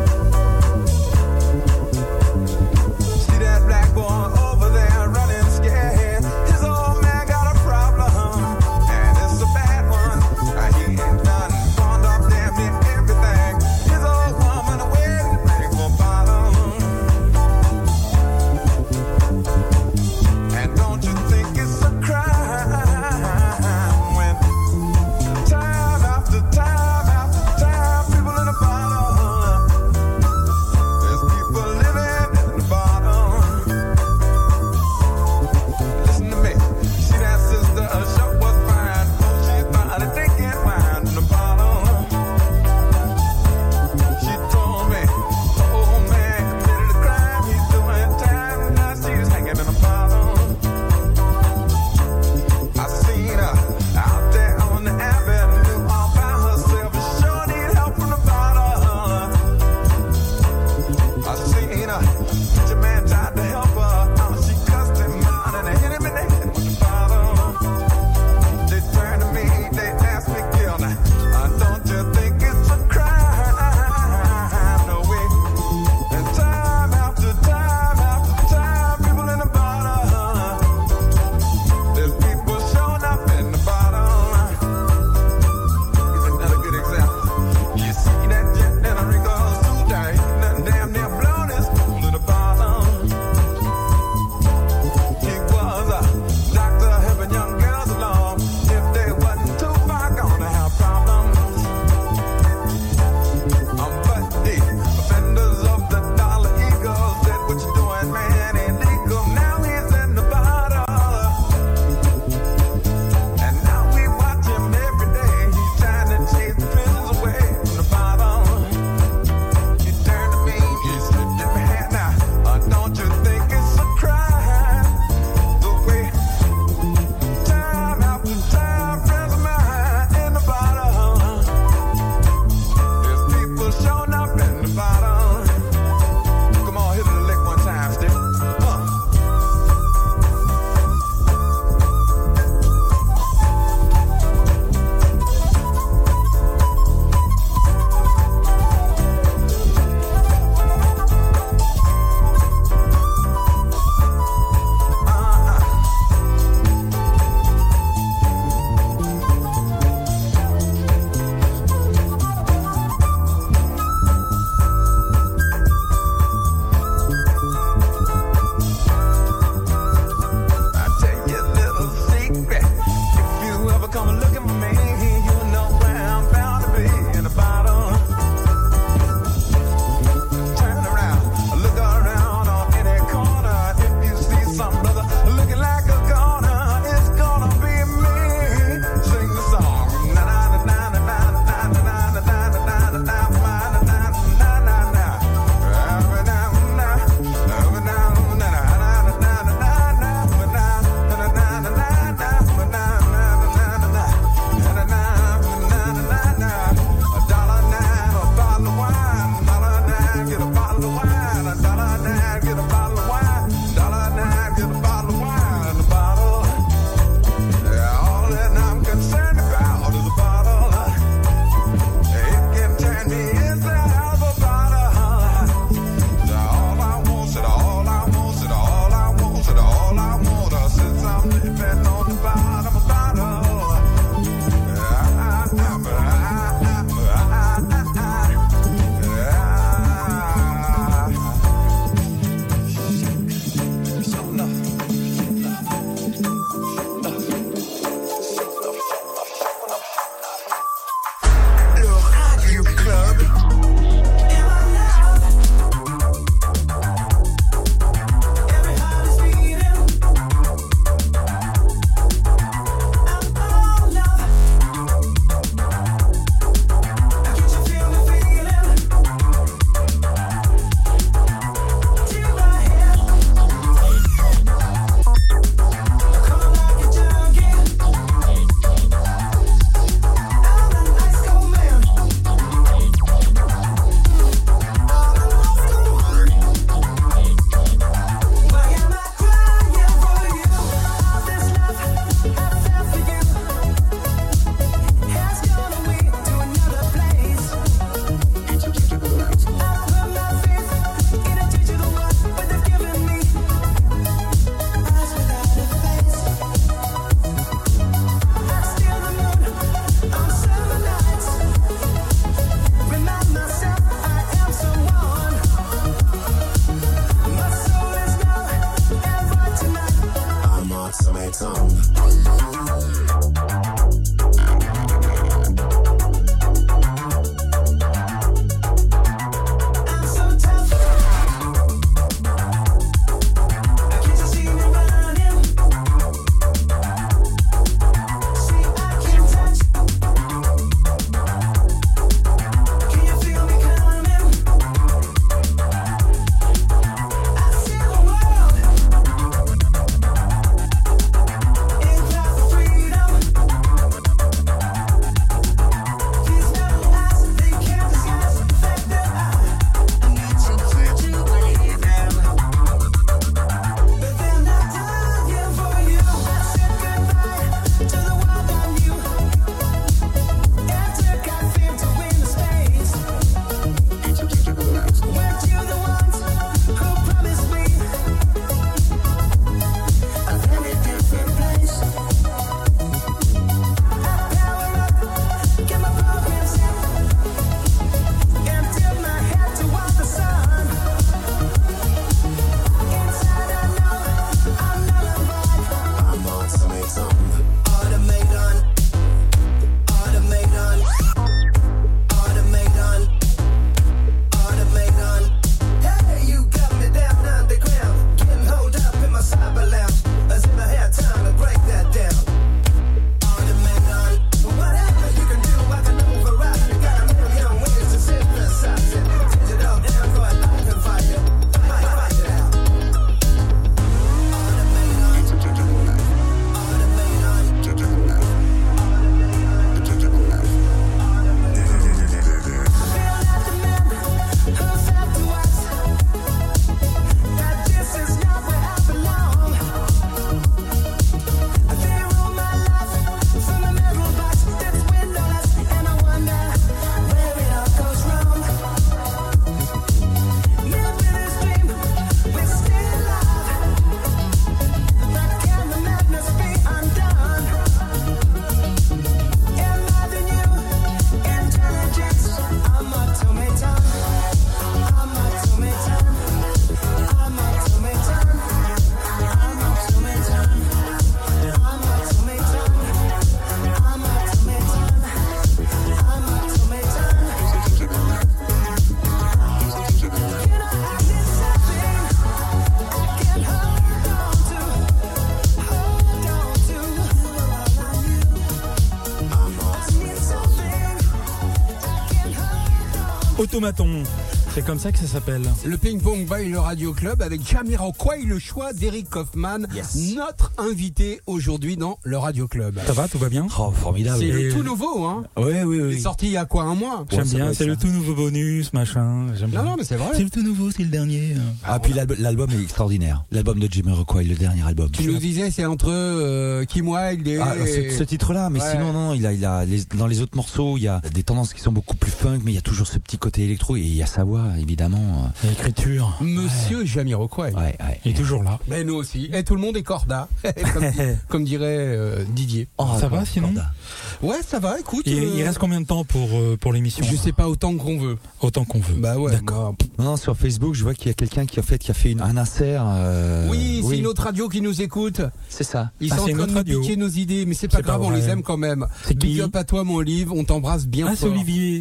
Automaton. C'est comme ça que ça s'appelle. Le ping-pong by le Radio Club avec Jamiroquai, le choix d'Eric Kaufmann, notre invité aujourd'hui dans le Radio Club. Ça va, tout va bien? Oh, formidable. C'est le tout nouveau, hein. Oui. Il est sorti il y a quoi, un mois? J'aime bien, c'est le tout nouveau bonus, machin. J'aime bien. Non, mais c'est vrai. C'est le tout nouveau, c'est le dernier. Puis l'album est extraordinaire. L'album de Jamiroquai, le dernier album. Tu nous disais, c'est entre Kim Wilde et... ce titre-là, mais sinon, non, il a dans les autres morceaux, il y a des tendances qui sont beaucoup plus funk, mais il y a toujours ce petit côté électro, et il y a sa voix, évidemment. L'écriture. Monsieur Jamiroquai. Il est toujours là. Mais nous aussi. Et tout le monde est corda. comme dirait Didier. Ça va sinon? Ouais, ça va, écoute. Il reste combien de temps pour l'émission? Je sais pas, autant qu'on veut. Autant qu'on veut. Bah ouais. D'accord. Non, sur Facebook, je vois qu'il y a quelqu'un qui a fait un insert. Oui, c'est une autre radio qui nous écoute. C'est ça. Ils sont en train de nous piquer nos idées, mais c'est pas grave, on les aime quand même. Big up à toi, mon Olive, on t'embrasse bien fort. C'est Olivier.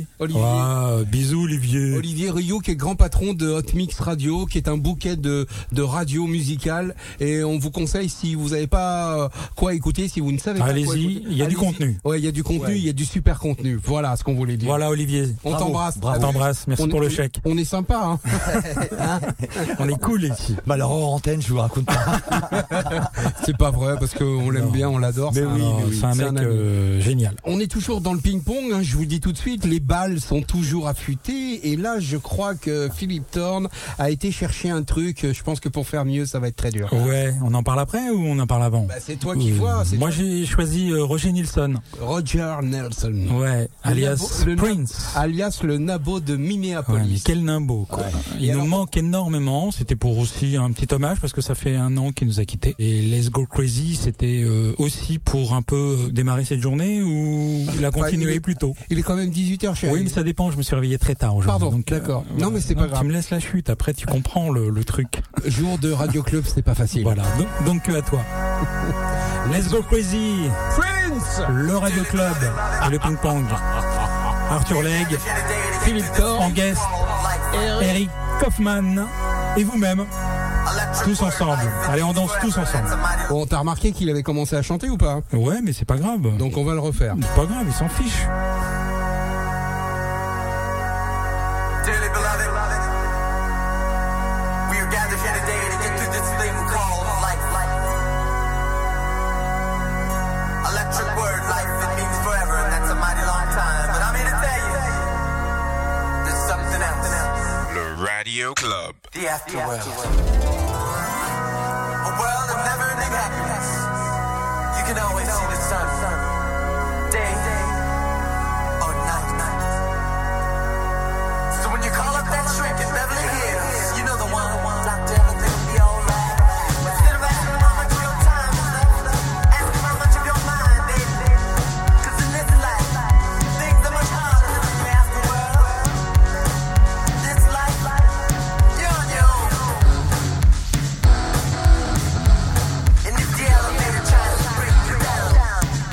Bisous, Olivier. Olivier Rioux, qui est grand patron de Hot Mix Radio, qui est un bouquet de radio musicale. Et on vous conseille, si vous n'avez pas quoi écouter, si vous ne savez pas quoi écouter. Allez-y, il y a du contenu. Ouais, il y a du contenu, il y a du super contenu. Voilà ce qu'on voulait dire. Voilà, Olivier. On t'embrasse. On t'embrasse. Merci pour le chèque. On est sympa, hein. On est cool ici. Bah alors hors antenne, je vous raconte pas. C'est pas vrai, parce qu'on l'aime bien, on l'adore. Mais oui, c'est un mec génial. On est toujours dans le ping-pong, hein, je vous le dis tout de suite, les balles sont toujours affûtées. Et là, je crois que Philippe Thorne a été chercher un truc. Je pense que pour faire mieux, ça va être très dur. Ouais, on en parle après ou on en parle avant? C'est toi qui vois. Moi, j'ai choisi Roger Nelson. Roger Nelson. Ouais, alias Prince. Alias le nabo de Minneapolis. Ouais, mais quel nimbo, quoi. Ouais. Il nous manque énormément. C'était pour aussi un petit hommage parce que ça fait 1 an qu'il nous a quittés. Et Let's Go Crazy, c'était aussi pour un peu démarrer cette journée ou il a continué plus tôt. Il est quand même 18h, chérie. Oui, mais ça dépend. Je me suis réveillé très tard aujourd'hui. Pardon, d'accord. Non, mais c'est pas grave. Tu me laisses la chute. Après, tu comprends le truc. Jour de Radio Club, c'est pas facile. Voilà. Donc que à toi. Let's Go Crazy. Prince. Le Radio Club et le Ping Pong. Arthur Legge, Philippe Thorne, en guest, Eric Kaufmann et vous-même. Tous ensemble. Allez, on danse tous ensemble. Bon, t'as remarqué qu'il avait commencé à chanter ou pas? Ouais, mais c'est pas grave. Donc on va le refaire. C'est pas grave, il s'en fiche. Radio Club. The afterworld. A world of never-ending happiness. You can always see the sun. Day or night. So when you call up that shrink in Beverly Hills, you know the one. Doctor, everything will be alright. Instead of asking how much of your time is left, ask him how much of your mind, baby. 'Cause in this life, things are much harder than in the afterworld. This life, you're on your own. And if the elevator tries to break you down,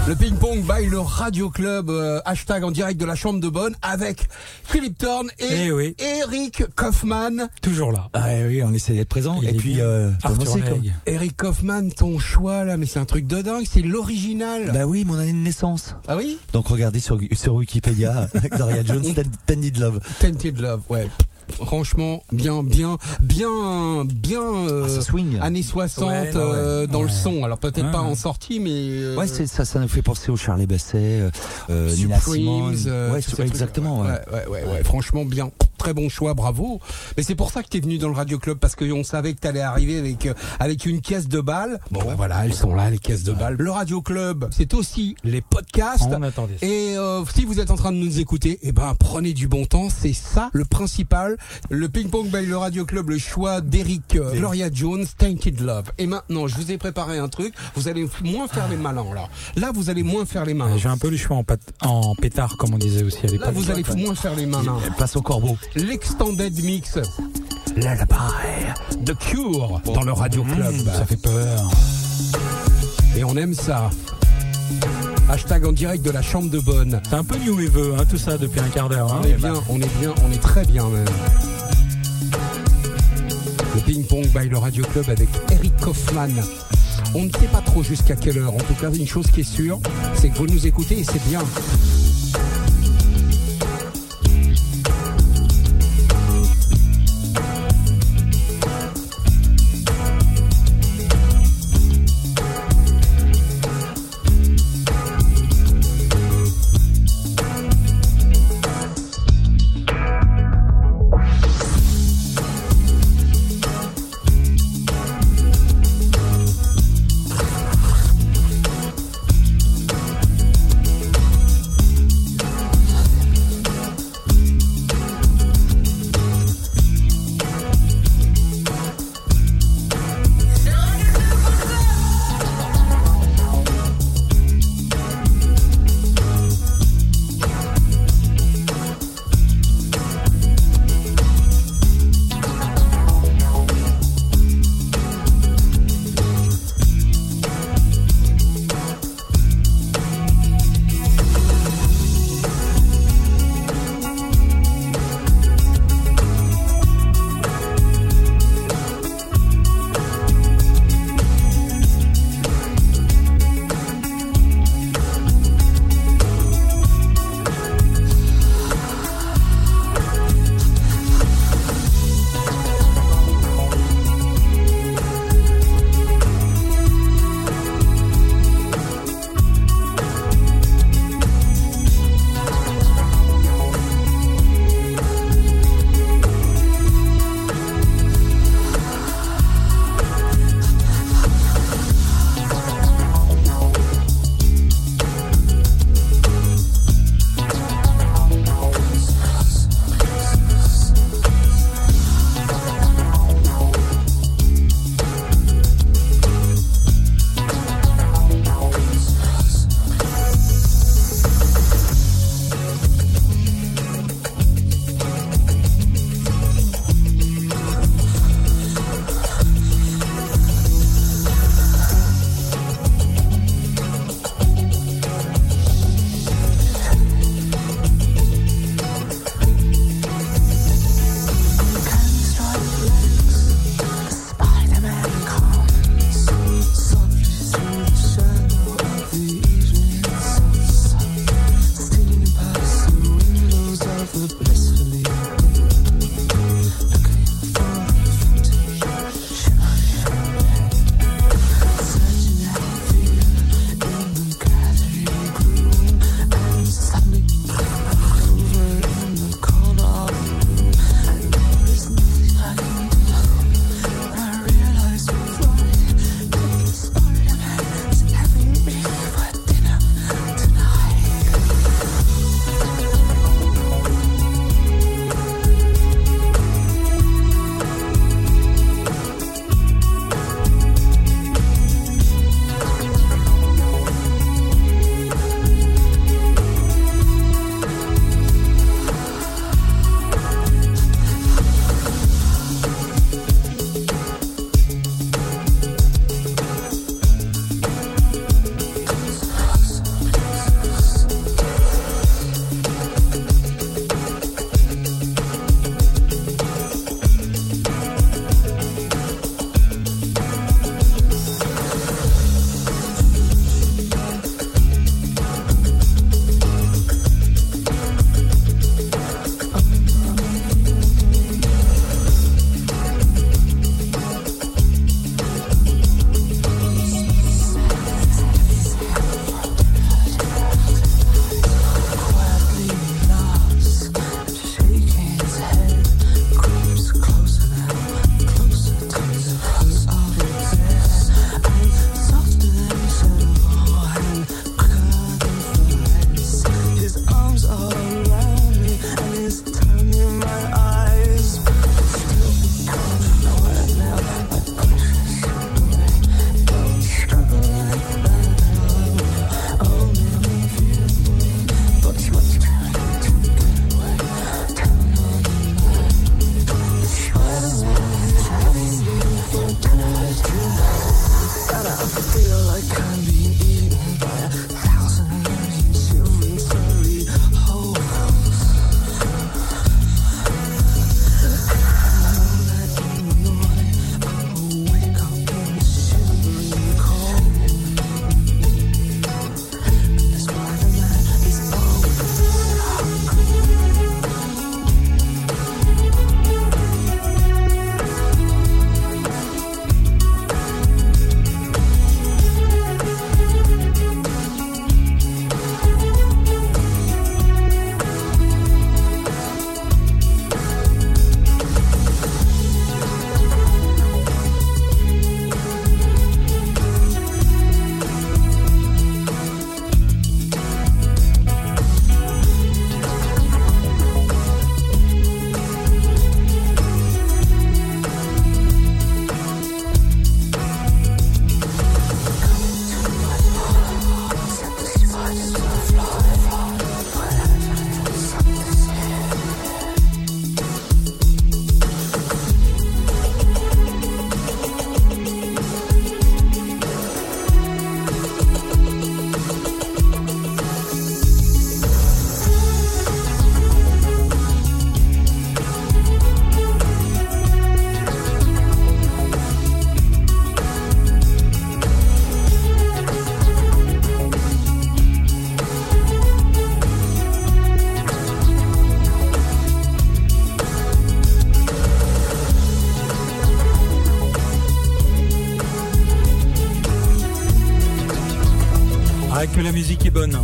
Le ping-pong by le Radio Club, hashtag en direct de la Chambre de Bonne avec Philippe Thorne et Eric Kaufmann. Toujours là. Ah oui, on essaie d'être présent. Et puis Arthur Legge. Eric Kaufmann, ton choix là, mais c'est un truc de dingue, c'est l'original. Bah oui, mon année de naissance. Ah oui? Donc regardez sur Wikipédia, Gloria Jones, Tainted Love. Tainted Love, ouais. Franchement, bien, ça swing. Années 60 dans le son. Alors peut-être pas en sortie, mais ouais, ça nous fait penser au Charlie Basset, Nina Simone. Exactement. Ouais. Franchement, bien. Très bon choix, bravo. Mais c'est pour ça que t'es venu dans le Radio Club, parce qu'on savait que t'allais arriver avec une caisse de balles. Bon, bah voilà, elles sont là, les caisses de balles. Le Radio Club, c'est aussi les podcasts. On attendait ça. Et si vous êtes en train de nous écouter, prenez du bon temps. C'est ça le principal. Le ping-pong by le Radio Club, le choix d'Eric Gloria Jones, Tainted Love. Et maintenant, je vous ai préparé un truc. Vous allez moins faire les malins, là. Là, vous allez moins faire les malins. J'ai un peu les cheveux en pétard, comme on disait aussi à l'époque. Là, vous allez moins faire les malins. Place au corbeau. L'extended mix. Lullaby de Cure dans le Radio Club. Ça fait peur. Et on aime ça. Hashtag en direct de la Chambre de Bonne. C'est un peu new wave, tout ça depuis un quart d'heure. On est bien, on est très bien même. Le ping-pong by le Radio Club avec Eric Kaufmann. On ne sait pas trop jusqu'à quelle heure. En tout cas, une chose qui est sûre, c'est que vous nous écoutez et c'est bien. Paraît que la musique est bonne.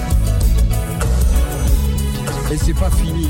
Et c'est pas fini.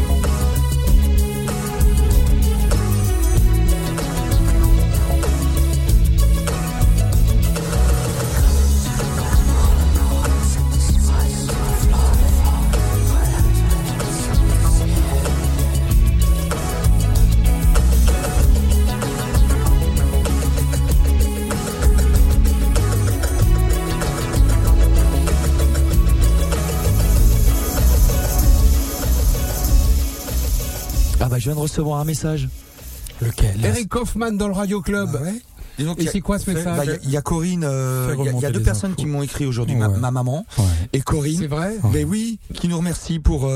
Ah bah je viens de recevoir un message. Lequel? Eric Kaufmann dans le Radio Club. Ah ouais. Et donc, Et c'est quoi ce message? Il y a Corinne, il y a deux personnes qui m'ont écrit aujourd'hui, Ouais. ma maman Ouais. et Corinne. C'est vrai? Ben oui, qui nous remercie pour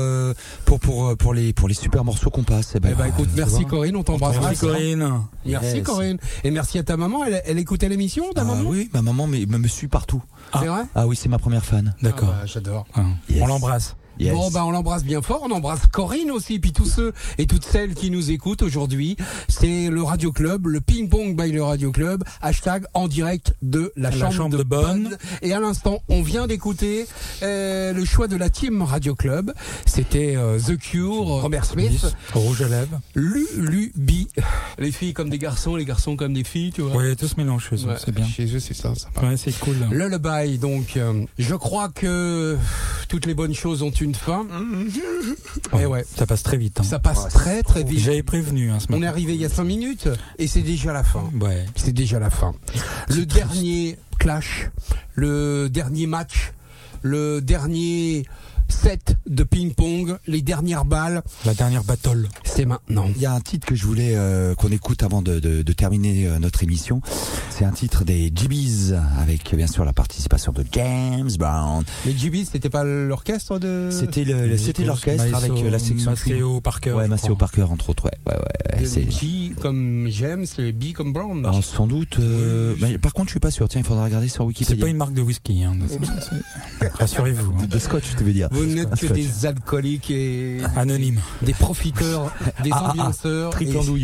les super morceaux qu'on passe. Eh ben écoute, merci Corinne, on t'embrasse. Merci Corinne. Merci Yes. Corinne. Et merci à ta maman, elle écoutait l'émission, ta maman? Oui, ma maman me suit partout. C'est vrai? Ah oui, c'est ma première fan. D'accord. Ah bah, j'adore. Ah. Yes. On l'embrasse. Yes. Bon, bah, on l'embrasse bien fort. On embrasse Corinne aussi, puis tous ceux et toutes celles qui nous écoutent aujourd'hui. C'est le Radio Club, le Ping Pong by le Radio Club. Hashtag en direct de la chambre de bonne. Et à l'instant, on vient d'écouter le choix de la team Radio Club. C'était The Cure, Robert Smith, Rouge à lèvres. Lulubi. Les filles comme des garçons, les garçons comme des filles, tu vois. Ouais, tout se mélange chez eux, Ouais, c'est bien. Chez eux, c'est ça, ça Ouais, c'est cool. Lullaby, donc, je crois que toutes les bonnes choses ont une fin. Et ouais, Ça passe très vite. Hein. ça passe très très vite. J'avais prévenu ce On est matin. arrivé il y a 5 minutes et c'est déjà la fin. Ouais. C'est déjà la fin. Le dernier clash, le dernier match, le dernier set de ping-pong, les dernières balles, La dernière battle. c'est maintenant. Il y a un titre que je voulais qu'on écoute avant de terminer notre émission. C'est un titre des GBs avec bien sûr la participation de James Brown. Les GBs, c'était pas l'orchestre de... C'était l'orchestre avec la section Maceo Parker. Ouais, je Maceo crois. Parker entre autres. Ouais. C'est G comme James, et B comme Brown. alors, sans doute. Mais par contre, je suis pas sûr. Tiens, il faudra regarder sur C'est Wikipédia. pas une marque de whisky. Hein. Rassurez-vous. Hein. De scotch, tu veux dire. Vous n'êtes que Scotch. des alcooliques et Anonyme. des profiteurs, des ambianceurs. Triple et- andouille.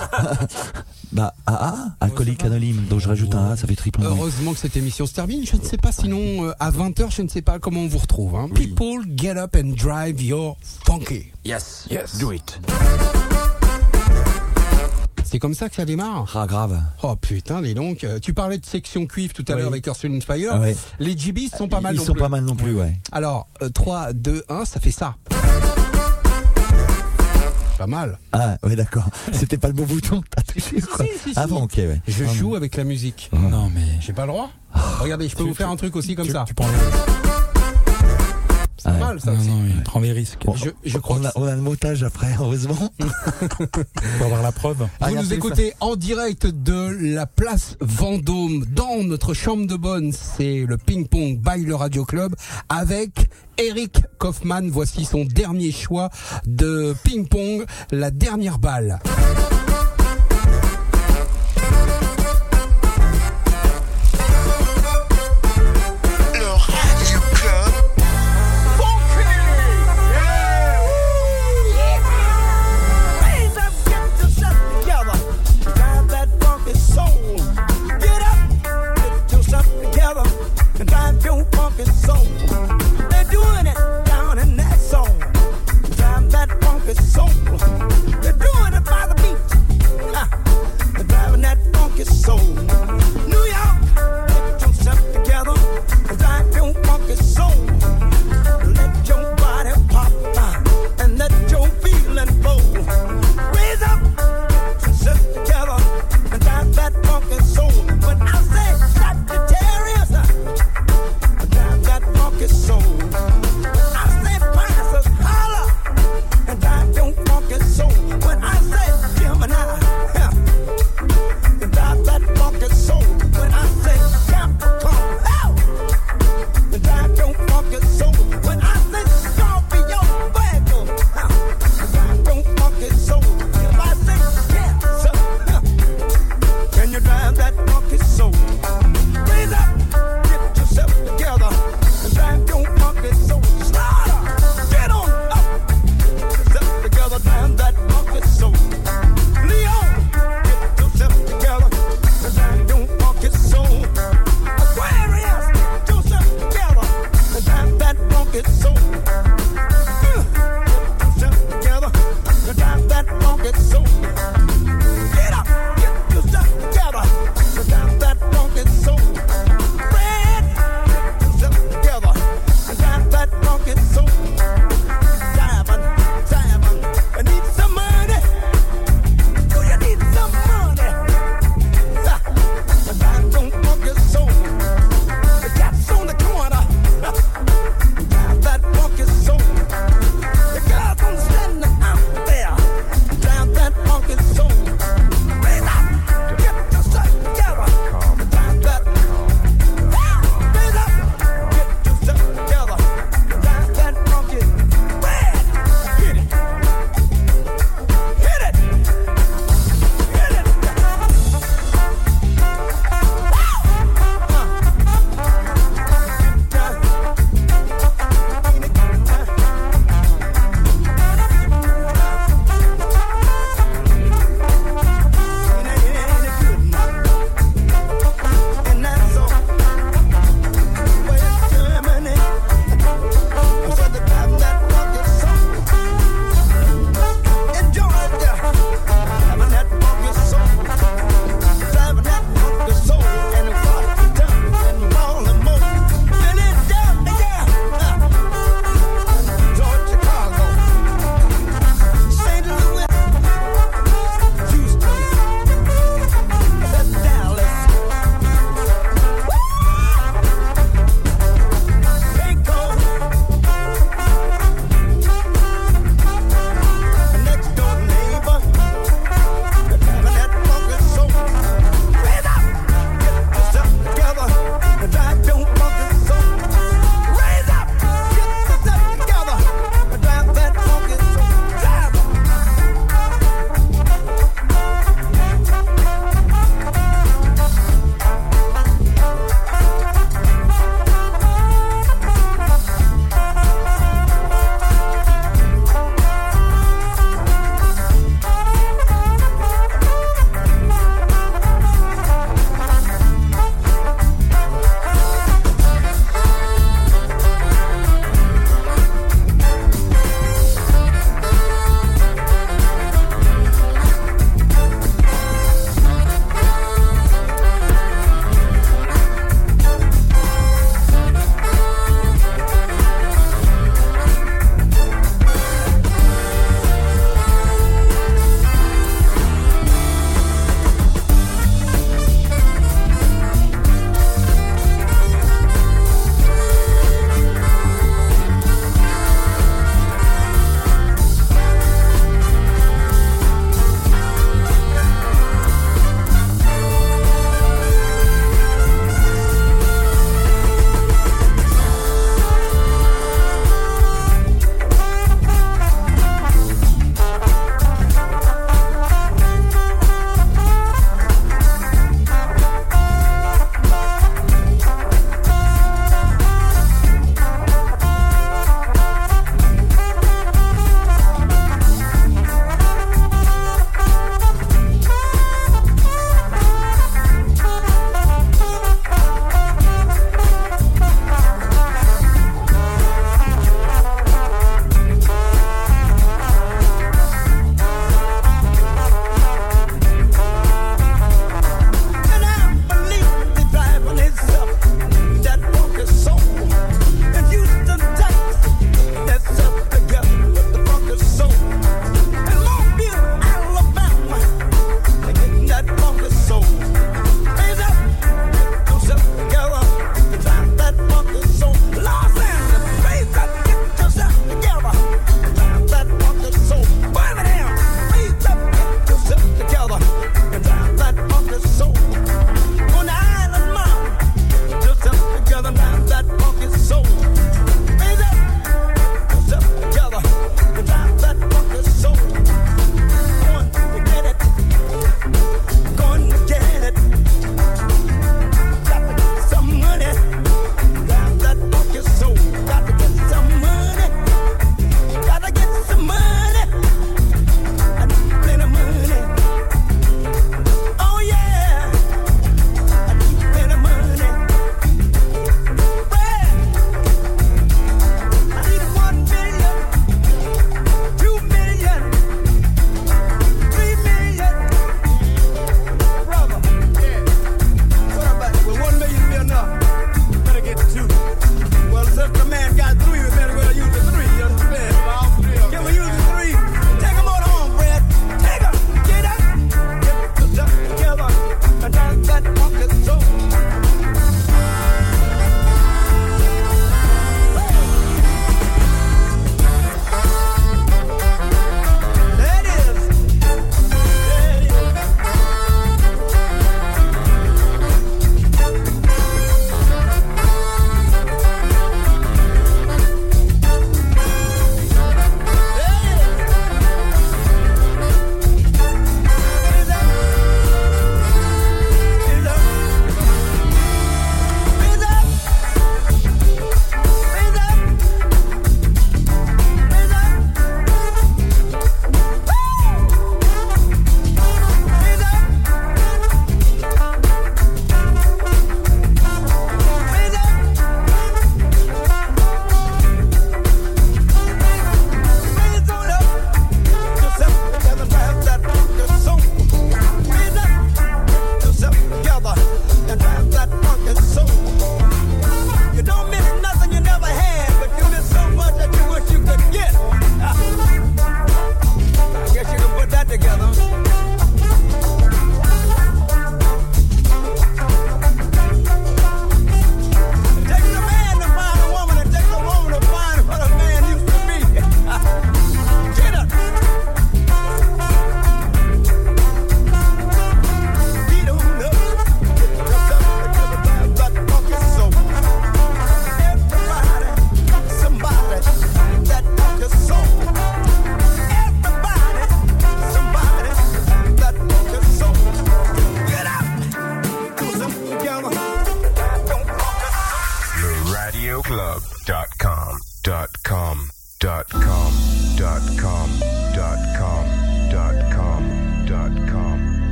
Bah, alcoolique anonyme. Donc je rajoute un A, ça fait triple andouille. Heureusement que cette émission se termine. Je ne sais pas, sinon, à 20h, je ne sais pas comment on vous retrouve. Hein. Oui. People, get up and drive your funky. Yes. Yes. Do it. C'est comme ça que ça démarre. Ah, grave. Oh putain, dis donc. Tu parlais de section cuivre tout à l'heure avec Earth, Wind & Fire. Ah ouais. Les GBs sont pas mal Ils non sont plus. pas mal non plus, ouais. Alors, 3, 2, 1, ça fait ça. Pas mal. Ah, ouais, d'accord. C'était pas le bon bouton que t'as touché, quoi. Si. Ah bon, ok, ouais. Je joue avec la musique. Non, mais. J'ai pas le droit. Regardez, je peux vous faire un truc aussi comme ça. Tu prends C'est pas mal ça Non, aussi. non, il prend les risques. Bon, Je crois que on a le montage après, heureusement. Pour avoir la preuve. vous Regardez nous ça. écoutez en direct de la place Vendôme dans notre chambre de bonne. C'est le ping-pong by le Radio Club avec Eric Kaufmann. Voici son dernier choix de ping-pong, la dernière balle. Raise up, get yourself together. Drive that funky soul. Get up, get yourself together. And drive your funky soul. They're doing it down in that zone. Drive that funky soul. They're doing it by the beach.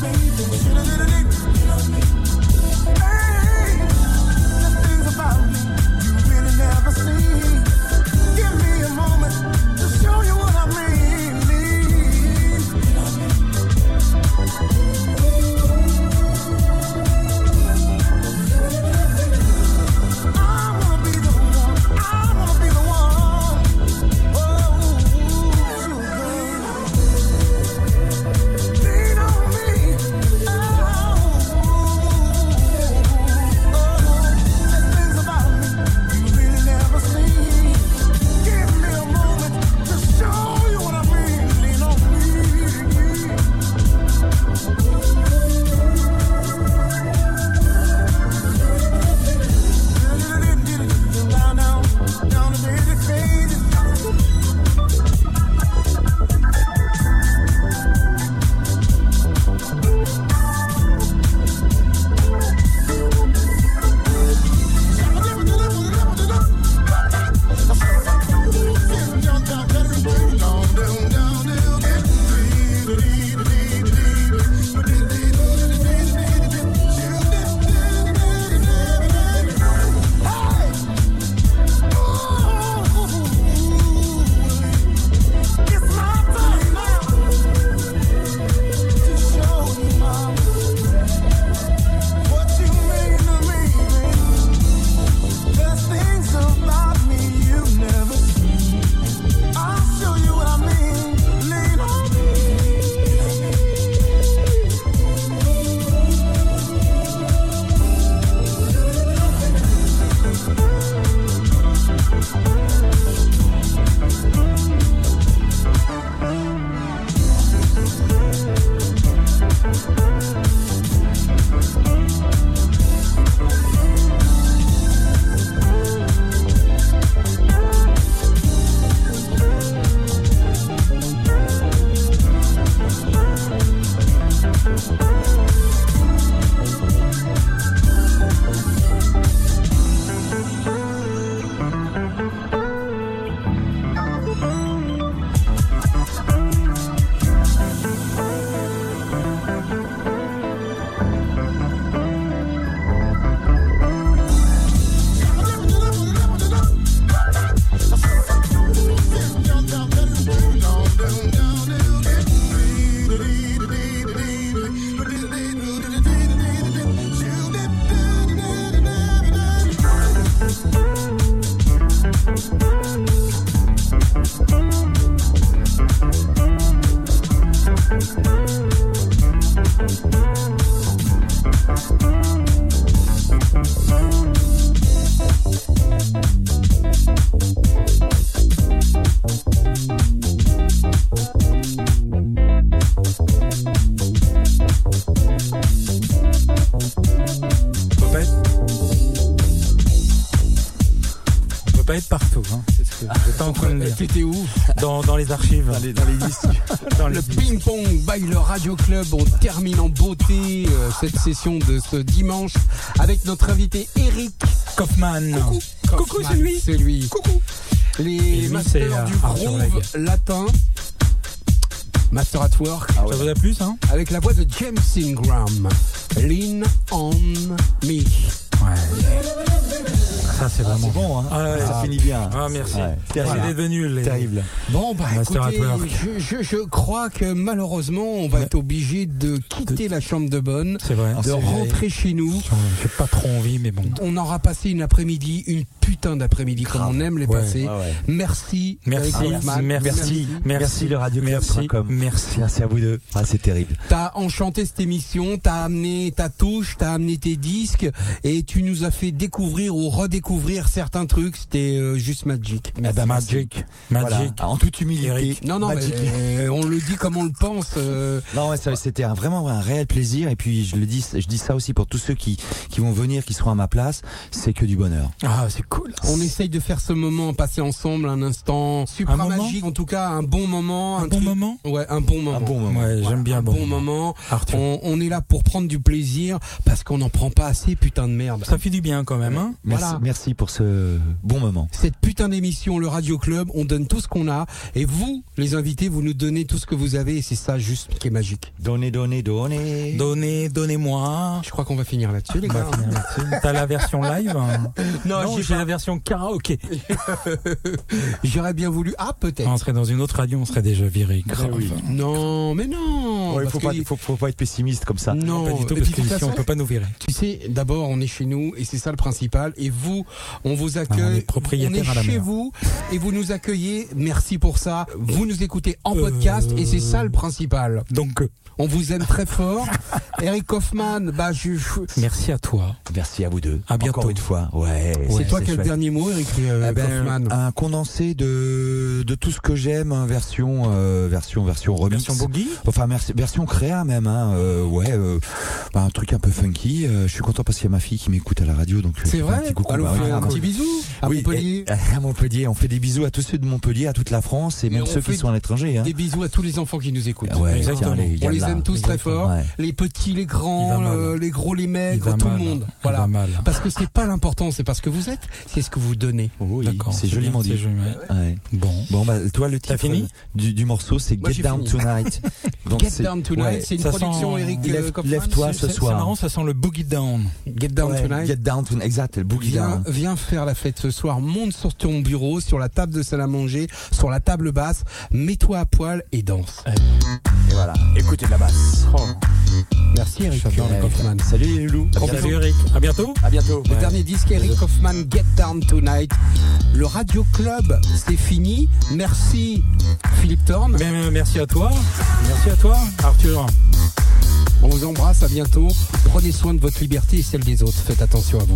pas être partout. Hein. C'est ce que j'étais en train de dire. T'étais où? Dans les archives. Dans les disques. Le ping-pong by le Radio Club. On termine en beauté cette session de ce dimanche avec notre invité Eric Kaufmann. Coucou, c'est lui. C'est lui. Coucou. Les masters du groove latin. Master at Work. Ah ouais. Ça vous a plu, ça? Avec la voix de James Ingram. Lean on me. Ouais. Ça, c'est vraiment bon, hein. Ah ouais, ça finit bien. Ah, merci. Ouais. Merci d'être venu. Terrible. Bon, bah Master écoutez, at Work. je crois que malheureusement, on va être obligé de quitter la chambre de bonne. C'est vrai. De rentrer chez nous. J'ai pas trop envie, mais bon. On aura passé une après-midi, une putain d'après-midi, comme on aime les passer. Ouais. Merci. Merci. Merci le Radio Club. Merci à vous deux. Ah, c'est terrible. T'as enchanté cette émission, t'as amené ta touche, t'as amené tes disques et tu nous as fait découvrir ou redécouvrir certains trucs. C'était juste magic. Magic. Voilà. En toute humilité. Eric. Non, mais on le dit comme on le pense. Non, ouais, c'était vraiment un réel plaisir. Et puis je dis ça aussi pour tous ceux qui vont venir, qui seront à ma place. C'est que du bonheur. Ah, c'est cool. On essaye de faire ce moment, passer ensemble un instant super magique. En tout cas, un bon moment. Un bon moment. Ouais, un bon moment. Ouais, voilà, j'aime bien un bon moment. On est là pour prendre du plaisir parce qu'on n'en prend pas assez, putain de merde. Ça fait du bien quand même, hein. Merci Merci pour ce bon moment. Cette putain d'émission, le Radio Club, on donne tout ce qu'on a. Et vous, les invités, vous nous donnez tout ce que vous avez. Et c'est ça juste qui est magique. Donnez. Donnez-moi. Je crois qu'on va finir là-dessus, les On gars. va finir là-dessus. T'as la version live Non, j'ai la version karaoké. J'aurais bien voulu. Ah, peut-être. On serait dans une autre radio, on serait déjà viré. Grave. Non, mais non. Il parce que- faut pas être pessimiste comme ça. Non, Pas du tout, et parce puis, de toute qu'ici, on façon, peut pas nous virer. tu sais, d'abord, on est chez nous et c'est ça le principal. Et vous, on vous Ah, on accueille. est propriétaire on à la est chez mer. vous et vous nous accueillez. Merci pour ça. Vous nous écoutez en podcast et c'est ça le principal. Donc, On vous aime très fort. Eric Kaufmann, merci à toi. Merci à vous deux. À bientôt. Encore une fois. Ouais. c'est toi qui as le chouette. dernier mot, Eric Kaufmann. Un condensé de tout ce que j'aime, hein, version remix. Version boogie. Enfin, version créa même, hein, un truc un peu funky. Je suis content parce qu'il y a ma fille qui m'écoute à la radio, donc C'est je fais vrai. un petit coucou. Alors, Bah on oui, fait un cool. petit bisou à Oui, Montpellier. à Montpellier, on fait des bisous à tous ceux de Montpellier, à toute la France et même on ceux fait qui sont à l'étranger. Hein. Des bisous à tous les enfants qui nous écoutent. Ouais, Exactement. tiens, On les gamins, aime tous les très enfants, fort. ouais. Les petits, les Il grands, va mal. les gros, les Il maigres, va tout mal. le monde. Il Voilà. va mal. Parce que c'est pas l'important, c'est pas ce que vous êtes, c'est ce que vous donnez. Oui, D'accord. c'est joliment bien, dit. c'est joli, ouais. Ouais. Bon. Bon, toi, le T'as titre fini du morceau, c'est Moi, Get j'ai Down fini. Tonight. Donc, Get c'est- Down Tonight, ouais. c'est une Ça production sent- Eric Lève-toi Kaufmann. ce C'est soir. marrant, ça sent le boogie down. Get Down Ouais, Tonight. Get Down Tonight, exact, le boogie down. Viens faire la fête ce soir, monte sur ton bureau, sur la table de salle à manger, sur la table basse, mets-toi à poil et danse. Et voilà, écoutez de la basse. Merci Eric J'adore les Kaufmann. Salut les loulous. Salut Eric. À bientôt. À bientôt. Le dernier disque Eric Kaufmann, Get Down Tonight. Le Radio Club, c'est fini. Merci Philippe Thorne. Mais, merci à toi. Merci à toi, Arthur. On vous embrasse, à bientôt. Prenez soin de votre liberté et celle des autres. Faites attention à vous.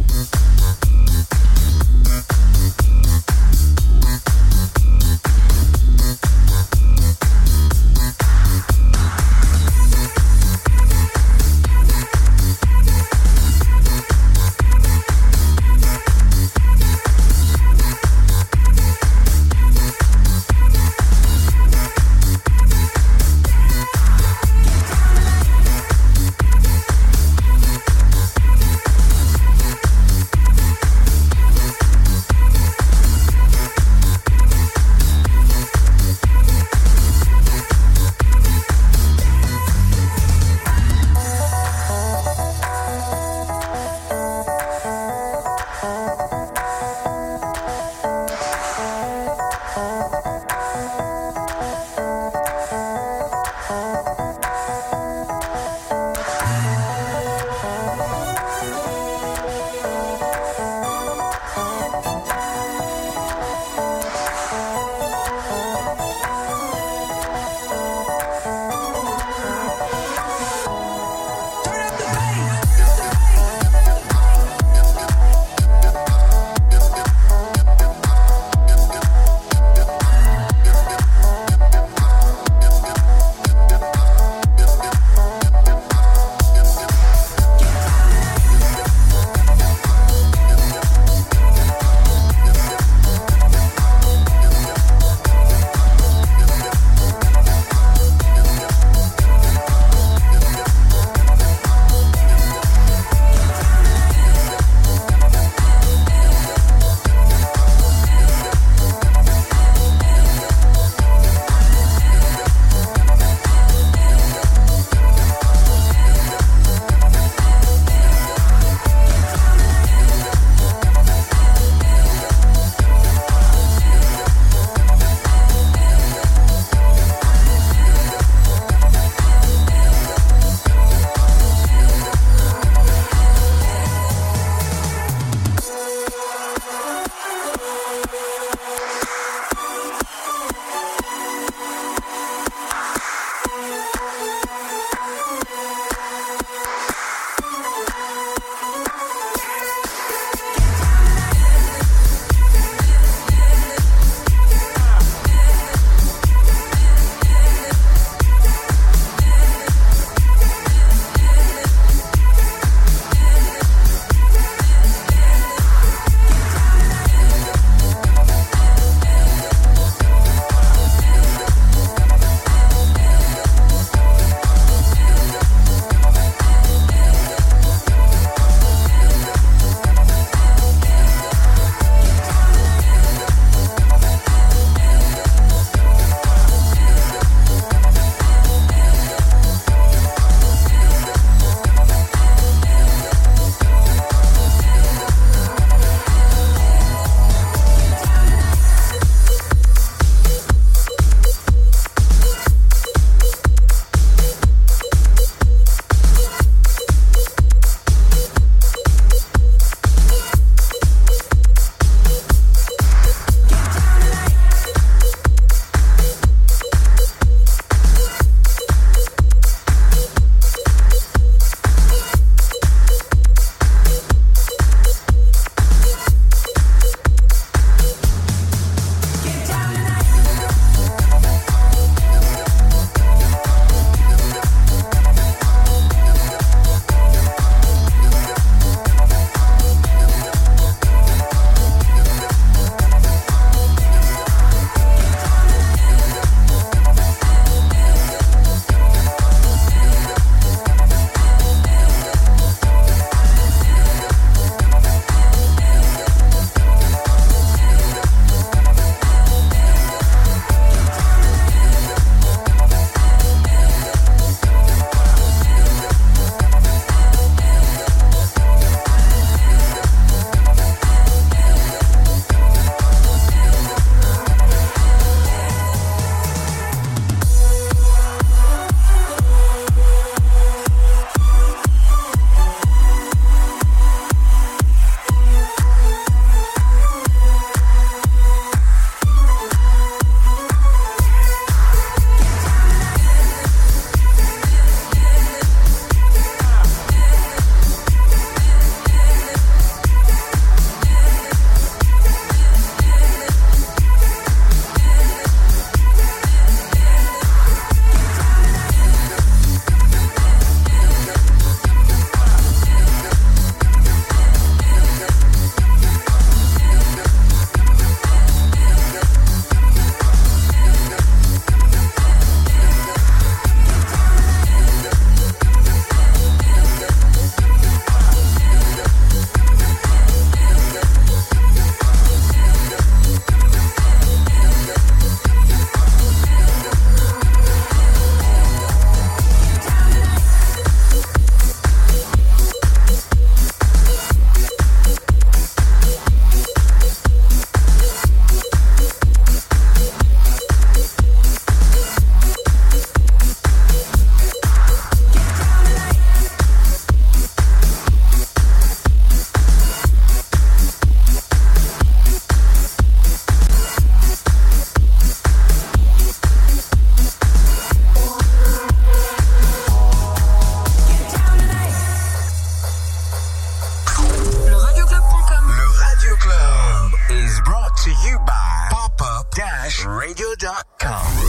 radioglobecom.